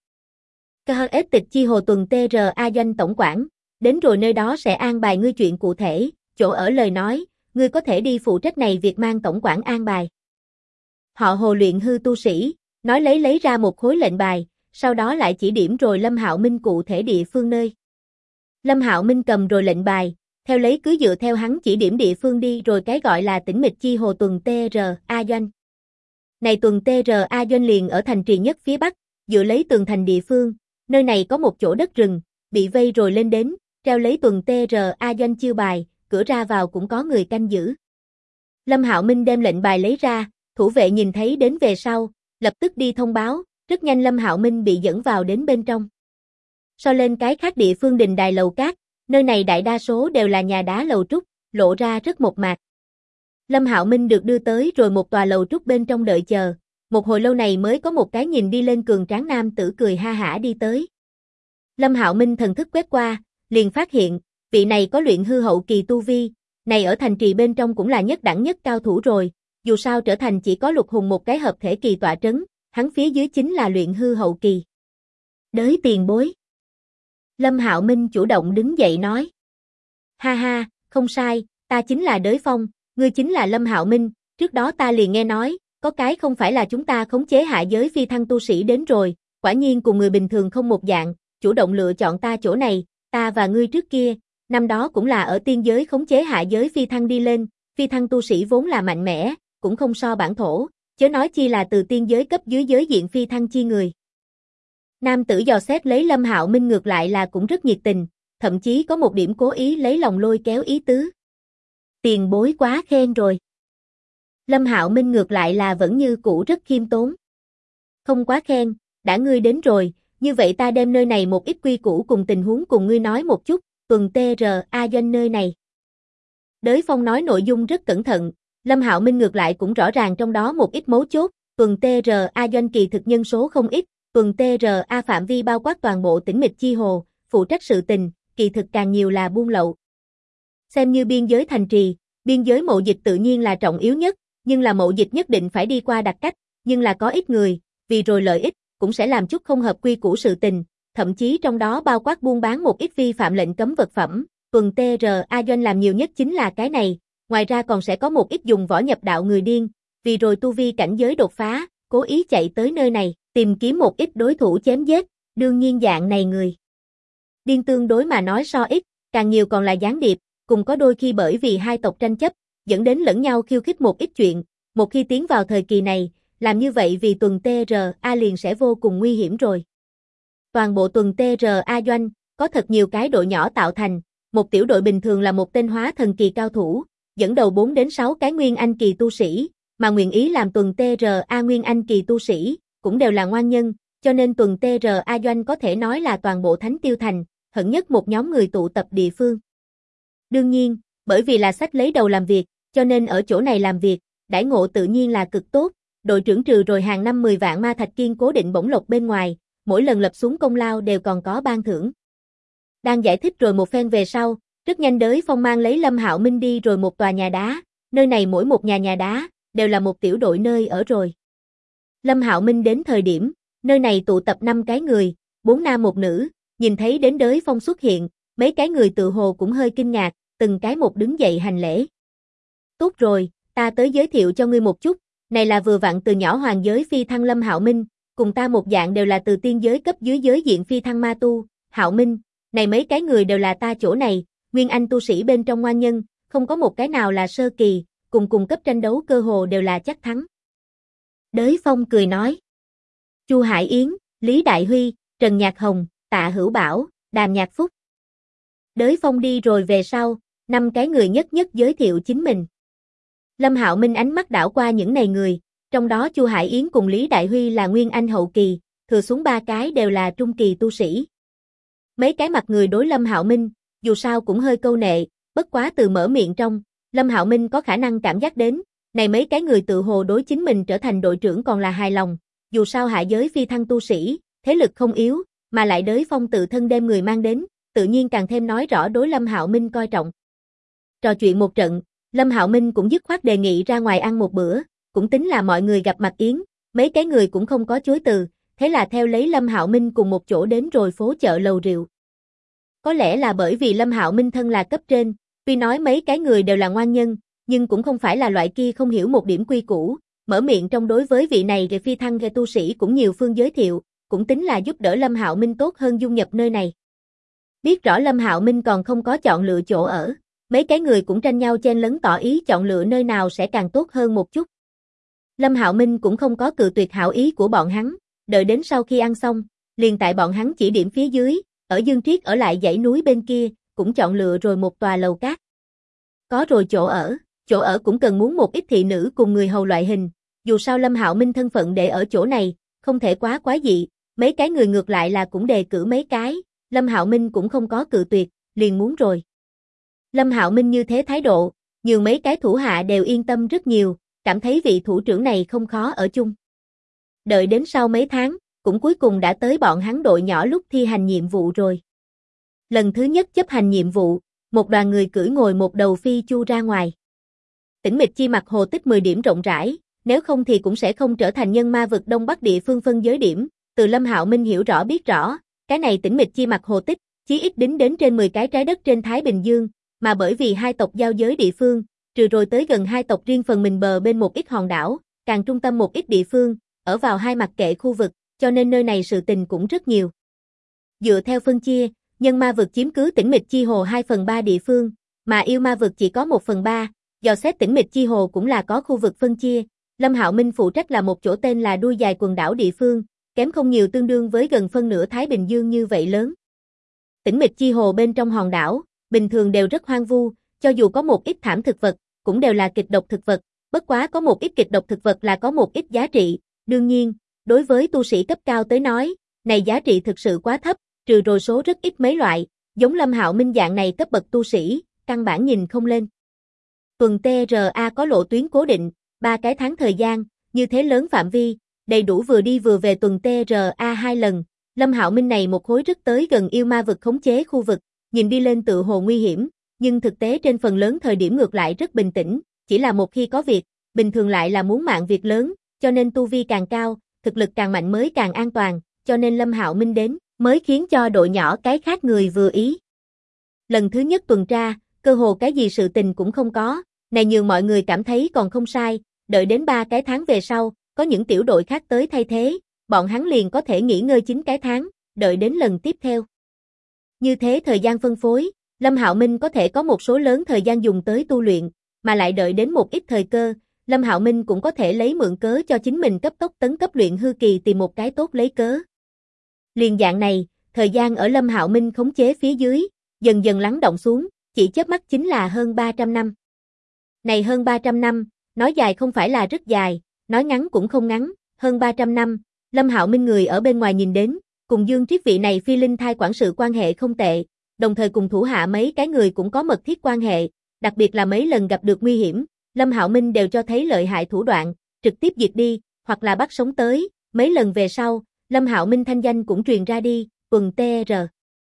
KHS tịch chi hồ tuần TRA doanh tổng quản, đến rồi nơi đó sẽ an bài ngươi chuyện cụ thể, chỗ ở lời nói, ngươi có thể đi phụ trách này việc mang tổng quản an bài. Họ Hồ luyện hư tu sĩ, nói lấy ra một khối lệnh bài, sau đó lại chỉ điểm rồi Lâm Hạo Minh cụ thể địa phương nơi. Lâm Hạo Minh cầm rồi lệnh bài, theo lấy cứ dựa theo hắn chỉ điểm địa phương đi rồi cái gọi là tĩnh mịch chi hồ tuần TRA doanh. Này tuần TRA doanh liền ở thành trì nhất phía bắc, dựa lấy tường thành địa phương, nơi này có một chỗ đất rừng, bị vây rồi lên đến, treo lấy tuần TRA doanh chiêu bài, cửa ra vào cũng có người canh giữ. Lâm Hạo Minh đem lệnh bài lấy ra, thủ vệ nhìn thấy đến về sau, lập tức đi thông báo, rất nhanh Lâm Hạo Minh bị dẫn vào đến bên trong. So lên cái khác địa phương đình đài lầu cát, nơi này đại đa số đều là nhà đá lầu trúc, lộ ra rất mộc mạc. Lâm Hạo Minh được đưa tới rồi một tòa lầu trúc bên trong đợi chờ, một hồi lâu này mới có một cái nhìn đi lên cường tráng nam tử cười ha hả đi tới. Lâm Hạo Minh thần thức quét qua, liền phát hiện, vị này có luyện hư hậu kỳ tu vi, này ở thành trì bên trong cũng là nhất đẳng nhất cao thủ rồi, dù sao trở thành chỉ có Lục Hùng một cái hợp thể kỳ tọa trấn, hắn phía dưới chính là luyện hư hậu kỳ. Đới tiền bối. Lâm Hạo Minh chủ động đứng dậy nói. Ha ha, không sai, ta chính là Đới Phong, ngươi chính là Lâm Hạo Minh, trước đó ta liền nghe nói, có cái không phải là chúng ta khống chế hạ giới phi thăng tu sĩ đến rồi, quả nhiên cùng người bình thường không một dạng, chủ động lựa chọn ta chỗ này, ta và ngươi trước kia, năm đó cũng là ở tiên giới khống chế hạ giới phi thăng đi lên, phi thăng tu sĩ vốn là mạnh mẽ, cũng không so bản thổ, chớ nói chi là từ tiên giới cấp dưới giới diện phi thăng chi người. Nam tử dò xét lấy Lâm Hạo Minh ngược lại là cũng rất nhiệt tình, thậm chí có một điểm cố ý lấy lòng lôi kéo ý tứ. Tiền bối quá khen rồi. Lâm Hạo Minh ngược lại là vẫn như cũ rất khiêm tốn. Không quá khen, đã ngươi đến rồi, như vậy ta đem nơi này một ít quy củ cùng tình huống cùng ngươi nói một chút, tuần TRA doanh nơi này. Đới Phong nói nội dung rất cẩn thận, Lâm Hạo Minh ngược lại cũng rõ ràng trong đó một ít mấu chốt, tuần TRA doanh kỳ thực nhân số không ít, tuần TRA phạm vi bao quát toàn bộ tĩnh mịch chi hồ, phụ trách sự tình, kỳ thực càng nhiều là buôn lậu. Xem như biên giới thành trì, biên giới mậu dịch tự nhiên là trọng yếu nhất, nhưng là mậu dịch nhất định phải đi qua đặc cách, nhưng là có ít người, vì rồi lợi ích, cũng sẽ làm chút không hợp quy củ sự tình, thậm chí trong đó bao quát buôn bán một ít vi phạm lệnh cấm vật phẩm, tuần TRA doanh làm nhiều nhất chính là cái này, ngoài ra còn sẽ có một ít dùng võ nhập đạo người điên, vì rồi tu vi cảnh giới đột phá, cố ý chạy tới nơi này, tìm kiếm một ít đối thủ chém giết, đương nhiên dạng này người. Điên tương đối mà nói so ít, càng nhiều còn là gián điệp, cùng có đôi khi bởi vì hai tộc tranh chấp, dẫn đến lẫn nhau khiêu khích một ít chuyện, một khi tiến vào thời kỳ này, làm như vậy vì tuần TRA liền sẽ vô cùng nguy hiểm rồi. Toàn bộ tuần TRA doanh, có thật nhiều cái đội nhỏ tạo thành, một tiểu đội bình thường là một tên hóa thần kỳ cao thủ, dẫn đầu 4 đến 6 cái nguyên anh kỳ tu sĩ, mà nguyện ý làm tuần TRA nguyên anh kỳ tu sĩ, cũng đều là ngoan nhân, cho nên tuần TRA doanh có thể nói là toàn bộ Thánh Tiêu Thành, hận nhất một nhóm người tụ tập địa phương. Đương nhiên, bởi vì là sách lấy đầu làm việc, cho nên ở chỗ này làm việc, đãi ngộ tự nhiên là cực tốt, đội trưởng trừ rồi hàng năm 10 vạn ma thạch kiên cố định bổng lộc bên ngoài, mỗi lần lập xuống công lao đều còn có ban thưởng. Đang giải thích rồi một phen về sau, rất nhanh Đới Phong mang lấy Lâm Hạo Minh đi rồi một tòa nhà đá, nơi này mỗi một nhà đá, đều là một tiểu đội nơi ở rồi. Lâm Hạo Minh đến thời điểm, nơi này tụ tập 5 cái người, 4 nam một nữ, nhìn thấy đến Đới Phong xuất hiện, mấy cái người tự hồ cũng hơi kinh ngạc, từng cái một đứng dậy hành lễ. Tốt rồi, ta tới giới thiệu cho ngươi một chút, này là vừa vặn từ nhỏ hoàng giới phi thăng Lâm Hạo Minh, cùng ta một dạng đều là từ tiên giới cấp dưới giới diện phi thăng ma tu, Hạo Minh, này mấy cái người đều là ta chỗ này, nguyên anh tu sĩ bên trong ngoan nhân, không có một cái nào là sơ kỳ, cùng cấp tranh đấu cơ hồ đều là chắc thắng. Đới Phong cười nói. Chu Hải Yến, Lý Đại Huy, Trần Nhạc Hồng, Tạ Hữu Bảo, Đàm Nhạc Phúc. Đới Phong đi rồi về sau, 5 cái người nhất nhất giới thiệu chính mình. Lâm Hạo Minh ánh mắt đảo qua những này người, trong đó Chu Hải Yến cùng Lý Đại Huy là nguyên anh hậu kỳ, thừa xuống 3 cái đều là trung kỳ tu sĩ. Mấy cái mặt người đối Lâm Hạo Minh, dù sao cũng hơi câu nệ, bất quá từ mở miệng trong, Lâm Hạo Minh có khả năng cảm giác đến, này mấy cái người tự hồ đối chính mình trở thành đội trưởng còn là hài lòng, dù sao hạ giới phi thăng tu sĩ, thế lực không yếu, mà lại đới phong tự thân đem người mang đến, tự nhiên càng thêm nói rõ đối Lâm Hạo Minh coi trọng. Trò chuyện một trận, Lâm Hạo Minh cũng dứt khoát đề nghị ra ngoài ăn một bữa, cũng tính là mọi người gặp mặt yến, mấy cái người cũng không có chối từ, thế là theo lấy Lâm Hạo Minh cùng một chỗ đến rồi phố chợ lầu rượu. Có lẽ là bởi vì Lâm Hạo Minh thân là cấp trên, tuy nói mấy cái người đều là ngoan nhân, nhưng cũng không phải là loại kia không hiểu một điểm quy củ, mở miệng trong đối với vị này về phi thăng tu sĩ cũng nhiều phương giới thiệu, cũng tính là giúp đỡ Lâm Hạo Minh tốt hơn dung nhập nơi này. Biết rõ Lâm Hạo Minh còn không có chọn lựa chỗ ở, mấy cái người cũng tranh nhau chen lấn tỏ ý chọn lựa nơi nào sẽ càng tốt hơn một chút. Lâm Hạo Minh cũng không có cự tuyệt hảo ý của bọn hắn, đợi đến sau khi ăn xong, liền tại bọn hắn chỉ điểm phía dưới, ở Dương Triết ở lại dãy núi bên kia, cũng chọn lựa rồi một tòa lầu cát. Có rồi chỗ ở cũng cần muốn một ít thị nữ cùng người hầu loại hình, dù sao Lâm Hạo Minh thân phận để ở chỗ này, không thể quá quái dị, mấy cái người ngược lại là cũng đề cử mấy cái, Lâm Hạo Minh cũng không có cự tuyệt, liền muốn rồi. Lâm Hạo Minh như thế thái độ, nhiều mấy cái thủ hạ đều yên tâm rất nhiều, cảm thấy vị thủ trưởng này không khó ở chung. Đợi đến sau mấy tháng, cũng cuối cùng đã tới bọn hắn đội nhỏ lúc thi hành nhiệm vụ rồi. Lần thứ nhất chấp hành nhiệm vụ, một đoàn người cưỡi ngồi một đầu phi chu ra ngoài. Tĩnh mịch chi mặt hồ tích 10 điểm rộng rãi, nếu không thì cũng sẽ không trở thành nhân ma vực Đông Bắc địa phương phân giới điểm, từ Lâm Hạo Minh hiểu rõ biết rõ, cái này tĩnh mịch chi mặt hồ tích, chí ít đính đến trên 10 cái trái đất trên Thái Bình Dương, mà bởi vì hai tộc giao giới địa phương, trừ rồi tới gần hai tộc riêng phần mình bờ bên một ít hòn đảo, càng trung tâm một ít địa phương, ở vào hai mặt kệ khu vực, cho nên nơi này sự tình cũng rất nhiều. Dựa theo phân chia, nhân ma vực chiếm cứ tĩnh mịch chi hồ 2/3 địa phương, mà yêu ma vực chỉ có 1/3, dò xét tĩnh mịch chi hồ cũng là có khu vực phân chia, Lâm Hạo Minh phụ trách là một chỗ tên là đuôi dài quần đảo địa phương, kém không nhiều tương đương với gần phân nửa Thái Bình Dương như vậy lớn. Tĩnh mịch chi hồ bên trong hòn đảo, bình thường đều rất hoang vu, cho dù có một ít thảm thực vật, cũng đều là kịch độc thực vật, bất quá có một ít kịch độc thực vật là có một ít giá trị, đương nhiên, đối với tu sĩ cấp cao tới nói, này giá trị thực sự quá thấp, trừ rồi số rất ít mấy loại, giống Lâm Hạo Minh dạng này cấp bậc tu sĩ, căn bản nhìn không lên. Tuần TRA có lộ tuyến cố định, 3 cái tháng thời gian, như thế lớn phạm vi, đầy đủ vừa đi vừa về tuần TRA 2 lần, Lâm Hạo Minh này một khối rất tới gần yêu ma vực khống chế khu vực, nhìn đi lên tự hồ nguy hiểm, nhưng thực tế trên phần lớn thời điểm ngược lại rất bình tĩnh, chỉ là một khi có việc, bình thường lại là muốn mạng việc lớn, cho nên tu vi càng cao, thực lực càng mạnh mới càng an toàn, cho nên Lâm Hạo Minh đến, mới khiến cho đội nhỏ cái khác người vừa ý. Lần thứ nhất tuần tra, cơ hồ cái gì sự tình cũng không có, này nhường mọi người cảm thấy còn không sai, đợi đến 3 cái tháng về sau, có những tiểu đội khác tới thay thế, bọn hắn liền có thể nghỉ ngơi 9 cái tháng, đợi đến lần tiếp theo. Như thế thời gian phân phối, Lâm Hạo Minh có thể có một số lớn thời gian dùng tới tu luyện, mà lại đợi đến một ít thời cơ, Lâm Hạo Minh cũng có thể lấy mượn cớ cho chính mình cấp tốc tấn cấp luyện hư kỳ tìm một cái tốt lấy cớ. Liền dạng này, thời gian ở Lâm Hạo Minh khống chế phía dưới, dần dần lắng động xuống, chỉ chớp mắt chính là hơn 300 năm. Này hơn 300 năm, nói dài không phải là rất dài, nói ngắn cũng không ngắn, hơn 300 năm, Lâm Hạo Minh người ở bên ngoài nhìn đến, cùng Dương Triết vị này phi linh thai quản sự quan hệ không tệ, đồng thời cùng thủ hạ mấy cái người cũng có mật thiết quan hệ, đặc biệt là mấy lần gặp được nguy hiểm, Lâm Hạo Minh đều cho thấy lợi hại thủ đoạn, trực tiếp diệt đi, hoặc là bắt sống tới, mấy lần về sau, Lâm Hạo Minh thanh danh cũng truyền ra đi, tuần TR.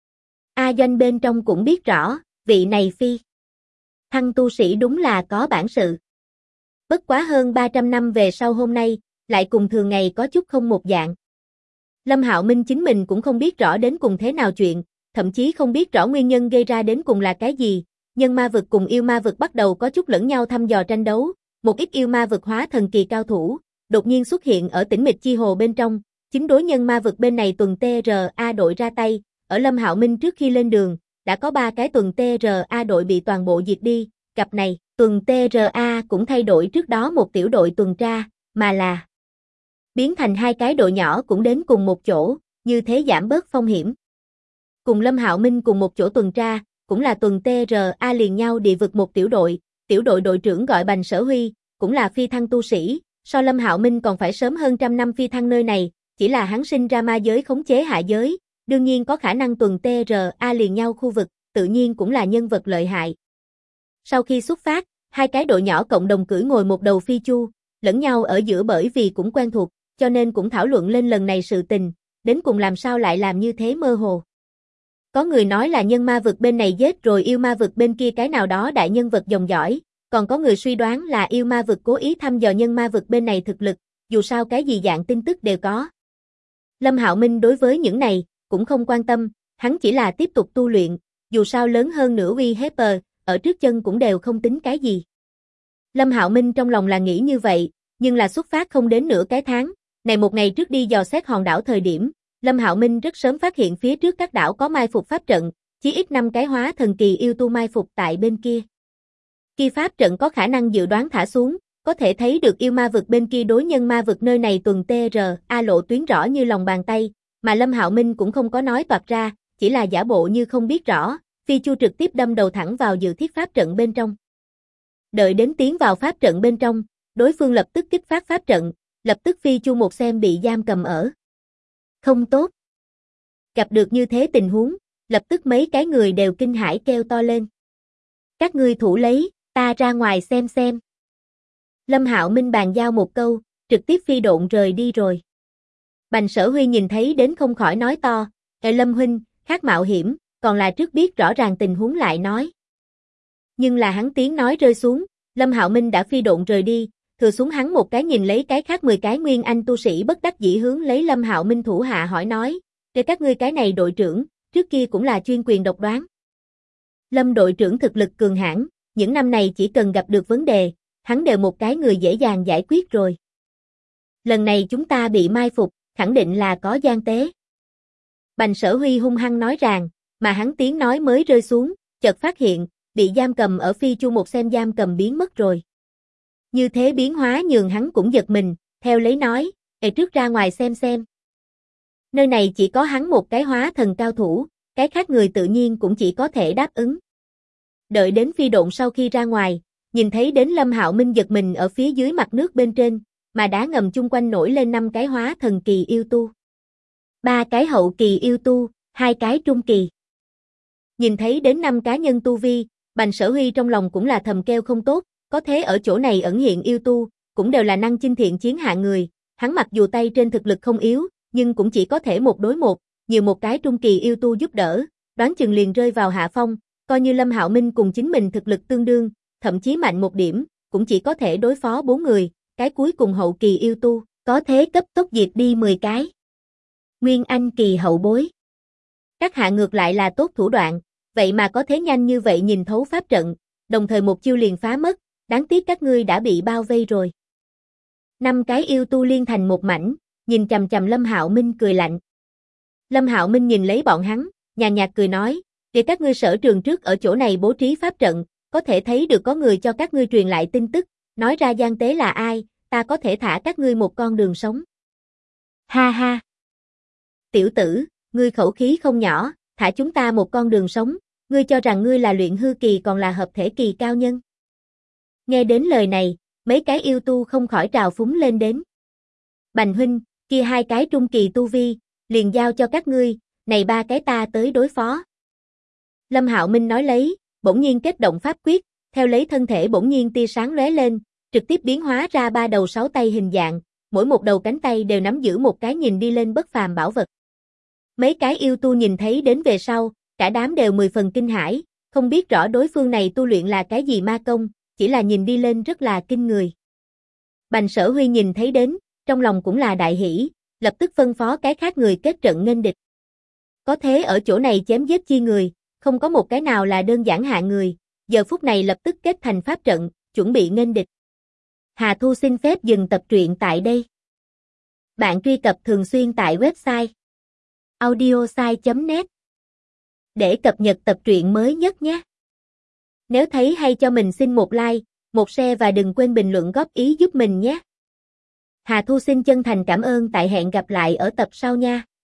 A Doanh bên trong cũng biết rõ, vị này phi thăng tu sĩ đúng là có bản sự. Bất quá hơn 300 năm về sau hôm nay, lại cùng thường ngày có chút không một dạng. Lâm Hạo Minh chính mình cũng không biết rõ đến cùng thế nào chuyện, thậm chí không biết rõ nguyên nhân gây ra đến cùng là cái gì. Nhân ma vực cùng yêu ma vực bắt đầu có chút lẫn nhau thăm dò tranh đấu, một ít yêu ma vực hóa thần kỳ cao thủ, đột nhiên xuất hiện ở tĩnh mịch chi hồ bên trong, chính đối nhân ma vực bên này tuần TRA đội ra tay, ở Lâm Hạo Minh trước khi lên đường, đã có 3 cái tuần TRA đội bị toàn bộ diệt đi, cặp này, tuần TRA cũng thay đổi trước đó một tiểu đội tuần tra, mà là biến thành 2 cái đội nhỏ cũng đến cùng một chỗ, như thế giảm bớt phong hiểm. Cùng Lâm Hạo Minh cùng một chỗ tuần tra, cũng là tuần TRA liền nhau địa vực một tiểu đội đội trưởng gọi Bành Sở Huy, cũng là phi thăng tu sĩ, so Lâm Hạo Minh còn phải sớm hơn trăm năm phi thăng nơi này, chỉ là hắn sinh ra ma giới khống chế hạ giới, đương nhiên có khả năng tuần TRA liền nhau khu vực, tự nhiên cũng là nhân vật lợi hại. Sau khi xuất phát, hai cái đội nhỏ cộng đồng cưỡi ngồi một đầu phi chu, lẫn nhau ở giữa bởi vì cũng quen thuộc, cho nên cũng thảo luận lên lần này sự tình, đến cùng làm sao lại làm như thế mơ hồ. Có người nói là nhân ma vực bên này giết rồi yêu ma vực bên kia cái nào đó đại nhân vật dòng dõi, còn có người suy đoán là yêu ma vực cố ý thăm dò nhân ma vực bên này thực lực, dù sao cái gì dạng tin tức đều có. Lâm Hạo Minh đối với những này cũng không quan tâm, hắn chỉ là tiếp tục tu luyện, dù sao lớn hơn nửa uy hiếp ở trước chân cũng đều không tính cái gì. Lâm Hạo Minh trong lòng là nghĩ như vậy, nhưng là xuất phát không đến nửa cái tháng, này một ngày trước đi dò xét hòn đảo thời điểm, Lâm Hạo Minh rất sớm phát hiện phía trước các đảo có mai phục pháp trận, chí ít 5 cái hóa thần kỳ yêu tu mai phục tại bên kia. Khi pháp trận có khả năng dự đoán thả xuống, có thể thấy được yêu ma vực bên kia đối nhân ma vực nơi này tuần TRA lộ tuyến rõ như lòng bàn tay, mà Lâm Hạo Minh cũng không có nói toạc ra, chỉ là giả bộ như không biết rõ, phi chu trực tiếp đâm đầu thẳng vào dự thiết pháp trận bên trong. Đợi đến tiến vào pháp trận bên trong, đối phương lập tức kích phát pháp trận, lập tức phi chu một xem bị giam cầm ở. Không tốt. Gặp được như thế tình huống, lập tức mấy cái người đều kinh hãi kêu to lên. Các ngươi thủ lấy, ta ra ngoài xem. Lâm Hạo Minh bàn giao một câu, trực tiếp phi độn rời đi rồi. Bành Sở Huy nhìn thấy đến không khỏi nói to, Lâm huynh, khác mạo hiểm, còn là trước biết rõ ràng tình huống lại nói. Nhưng là hắn tiếng nói rơi xuống, Lâm Hạo Minh đã phi độn rời đi, thừa xuống hắn một cái nhìn lấy cái khác 10 cái nguyên anh tu sĩ bất đắc dĩ hướng lấy Lâm Hạo Minh thủ hạ hỏi nói, để các ngươi cái này đội trưởng, trước kia cũng là chuyên quyền độc đoán. Lâm đội trưởng thực lực cường hãn, những năm này chỉ cần gặp được vấn đề, hắn đều một cái người dễ dàng giải quyết rồi. Lần này chúng ta bị mai phục, khẳng định là có gian tế. Bành Sở Huy hung hăng nói rằng, mà hắn tiếng nói mới rơi xuống, chợt phát hiện, bị giam cầm ở phi chu một xem giam cầm biến mất rồi. Như thế biến hóa nhường hắn cũng giật mình, theo lấy nói, trước ra ngoài xem. Nơi này chỉ có hắn một cái hóa thần cao thủ, cái khác người tự nhiên cũng chỉ có thể đáp ứng. Đợi đến phi độn sau khi ra ngoài, nhìn thấy đến Lâm Hạo Minh giật mình ở phía dưới mặt nước bên trên, mà đá ngầm chung quanh nổi lên 5 cái hóa thần kỳ yêu tu. 3 cái hậu kỳ yêu tu, 2 cái trung kỳ. Nhìn thấy đến 5 cá nhân tu vi, Bành Sở Huy trong lòng cũng là thầm kêu không tốt, có thế ở chỗ này ẩn hiện yêu tu, cũng đều là năng chinh thiện chiến hạng người, hắn mặc dù tay trên thực lực không yếu, nhưng cũng chỉ có thể một đối một, nhiều một cái trung kỳ yêu tu giúp đỡ, đoán chừng liền rơi vào hạ phong, coi như Lâm Hạo Minh cùng chính mình thực lực tương đương, thậm chí mạnh một điểm, cũng chỉ có thể đối phó 4 người, cái cuối cùng hậu kỳ yêu tu, có thế cấp tốc diệt đi 10 cái. Nguyên anh kỳ hậu bối. Các hạ ngược lại là tốt thủ đoạn, vậy mà có thế nhanh như vậy nhìn thấu pháp trận, đồng thời một chiêu liền phá mất, đáng tiếc các ngươi đã bị bao vây rồi. 5 cái yêu tu liên thành một mảnh, nhìn chằm chằm Lâm Hạo Minh cười lạnh. Lâm Hạo Minh nhìn lấy bọn hắn, nhàn nhạt cười nói, để các ngươi sở trường trước ở chỗ này bố trí pháp trận, có thể thấy được có người cho các ngươi truyền lại tin tức, nói ra gian tế là ai, ta có thể thả các ngươi một con đường sống. Ha ha. Tiểu tử, ngươi khẩu khí không nhỏ, thả chúng ta một con đường sống, ngươi cho rằng ngươi là luyện hư kỳ còn là hợp thể kỳ cao nhân. Nghe đến lời này, mấy cái yêu tu không khỏi trào phúng lên đến. Bành huynh, kia 2 cái trung kỳ tu vi, liền giao cho các ngươi, này 3 cái ta tới đối phó. Lâm Hạo Minh nói lấy, bỗng nhiên kết động pháp quyết, theo lấy thân thể bỗng nhiên tia sáng lóe lên, trực tiếp biến hóa ra 3 đầu 6 tay hình dạng, mỗi một đầu cánh tay đều nắm giữ một cái nhìn đi lên bất phàm bảo vật. Mấy cái yêu tu nhìn thấy đến về sau, cả đám đều 10 phần kinh hãi, không biết rõ đối phương này tu luyện là cái gì ma công, chỉ là nhìn đi lên rất là kinh người. Bành Sở Huy nhìn thấy đến, trong lòng cũng là đại hỉ, lập tức phân phó cái khác người kết trận nghênh địch. Có thế ở chỗ này chém giết chi người, không có một cái nào là đơn giản hạ người, giờ phút này lập tức kết thành pháp trận, chuẩn bị nghênh địch. Hà Thu xin phép dừng tập truyện tại đây. Bạn truy cập thường xuyên tại website audiosai.net để cập nhật tập truyện mới nhất nhé. Nếu thấy hay cho mình xin một like, một share và đừng quên bình luận góp ý giúp mình nhé. Hà Thu xin chân thành cảm ơn, tại hẹn gặp lại ở tập sau nha.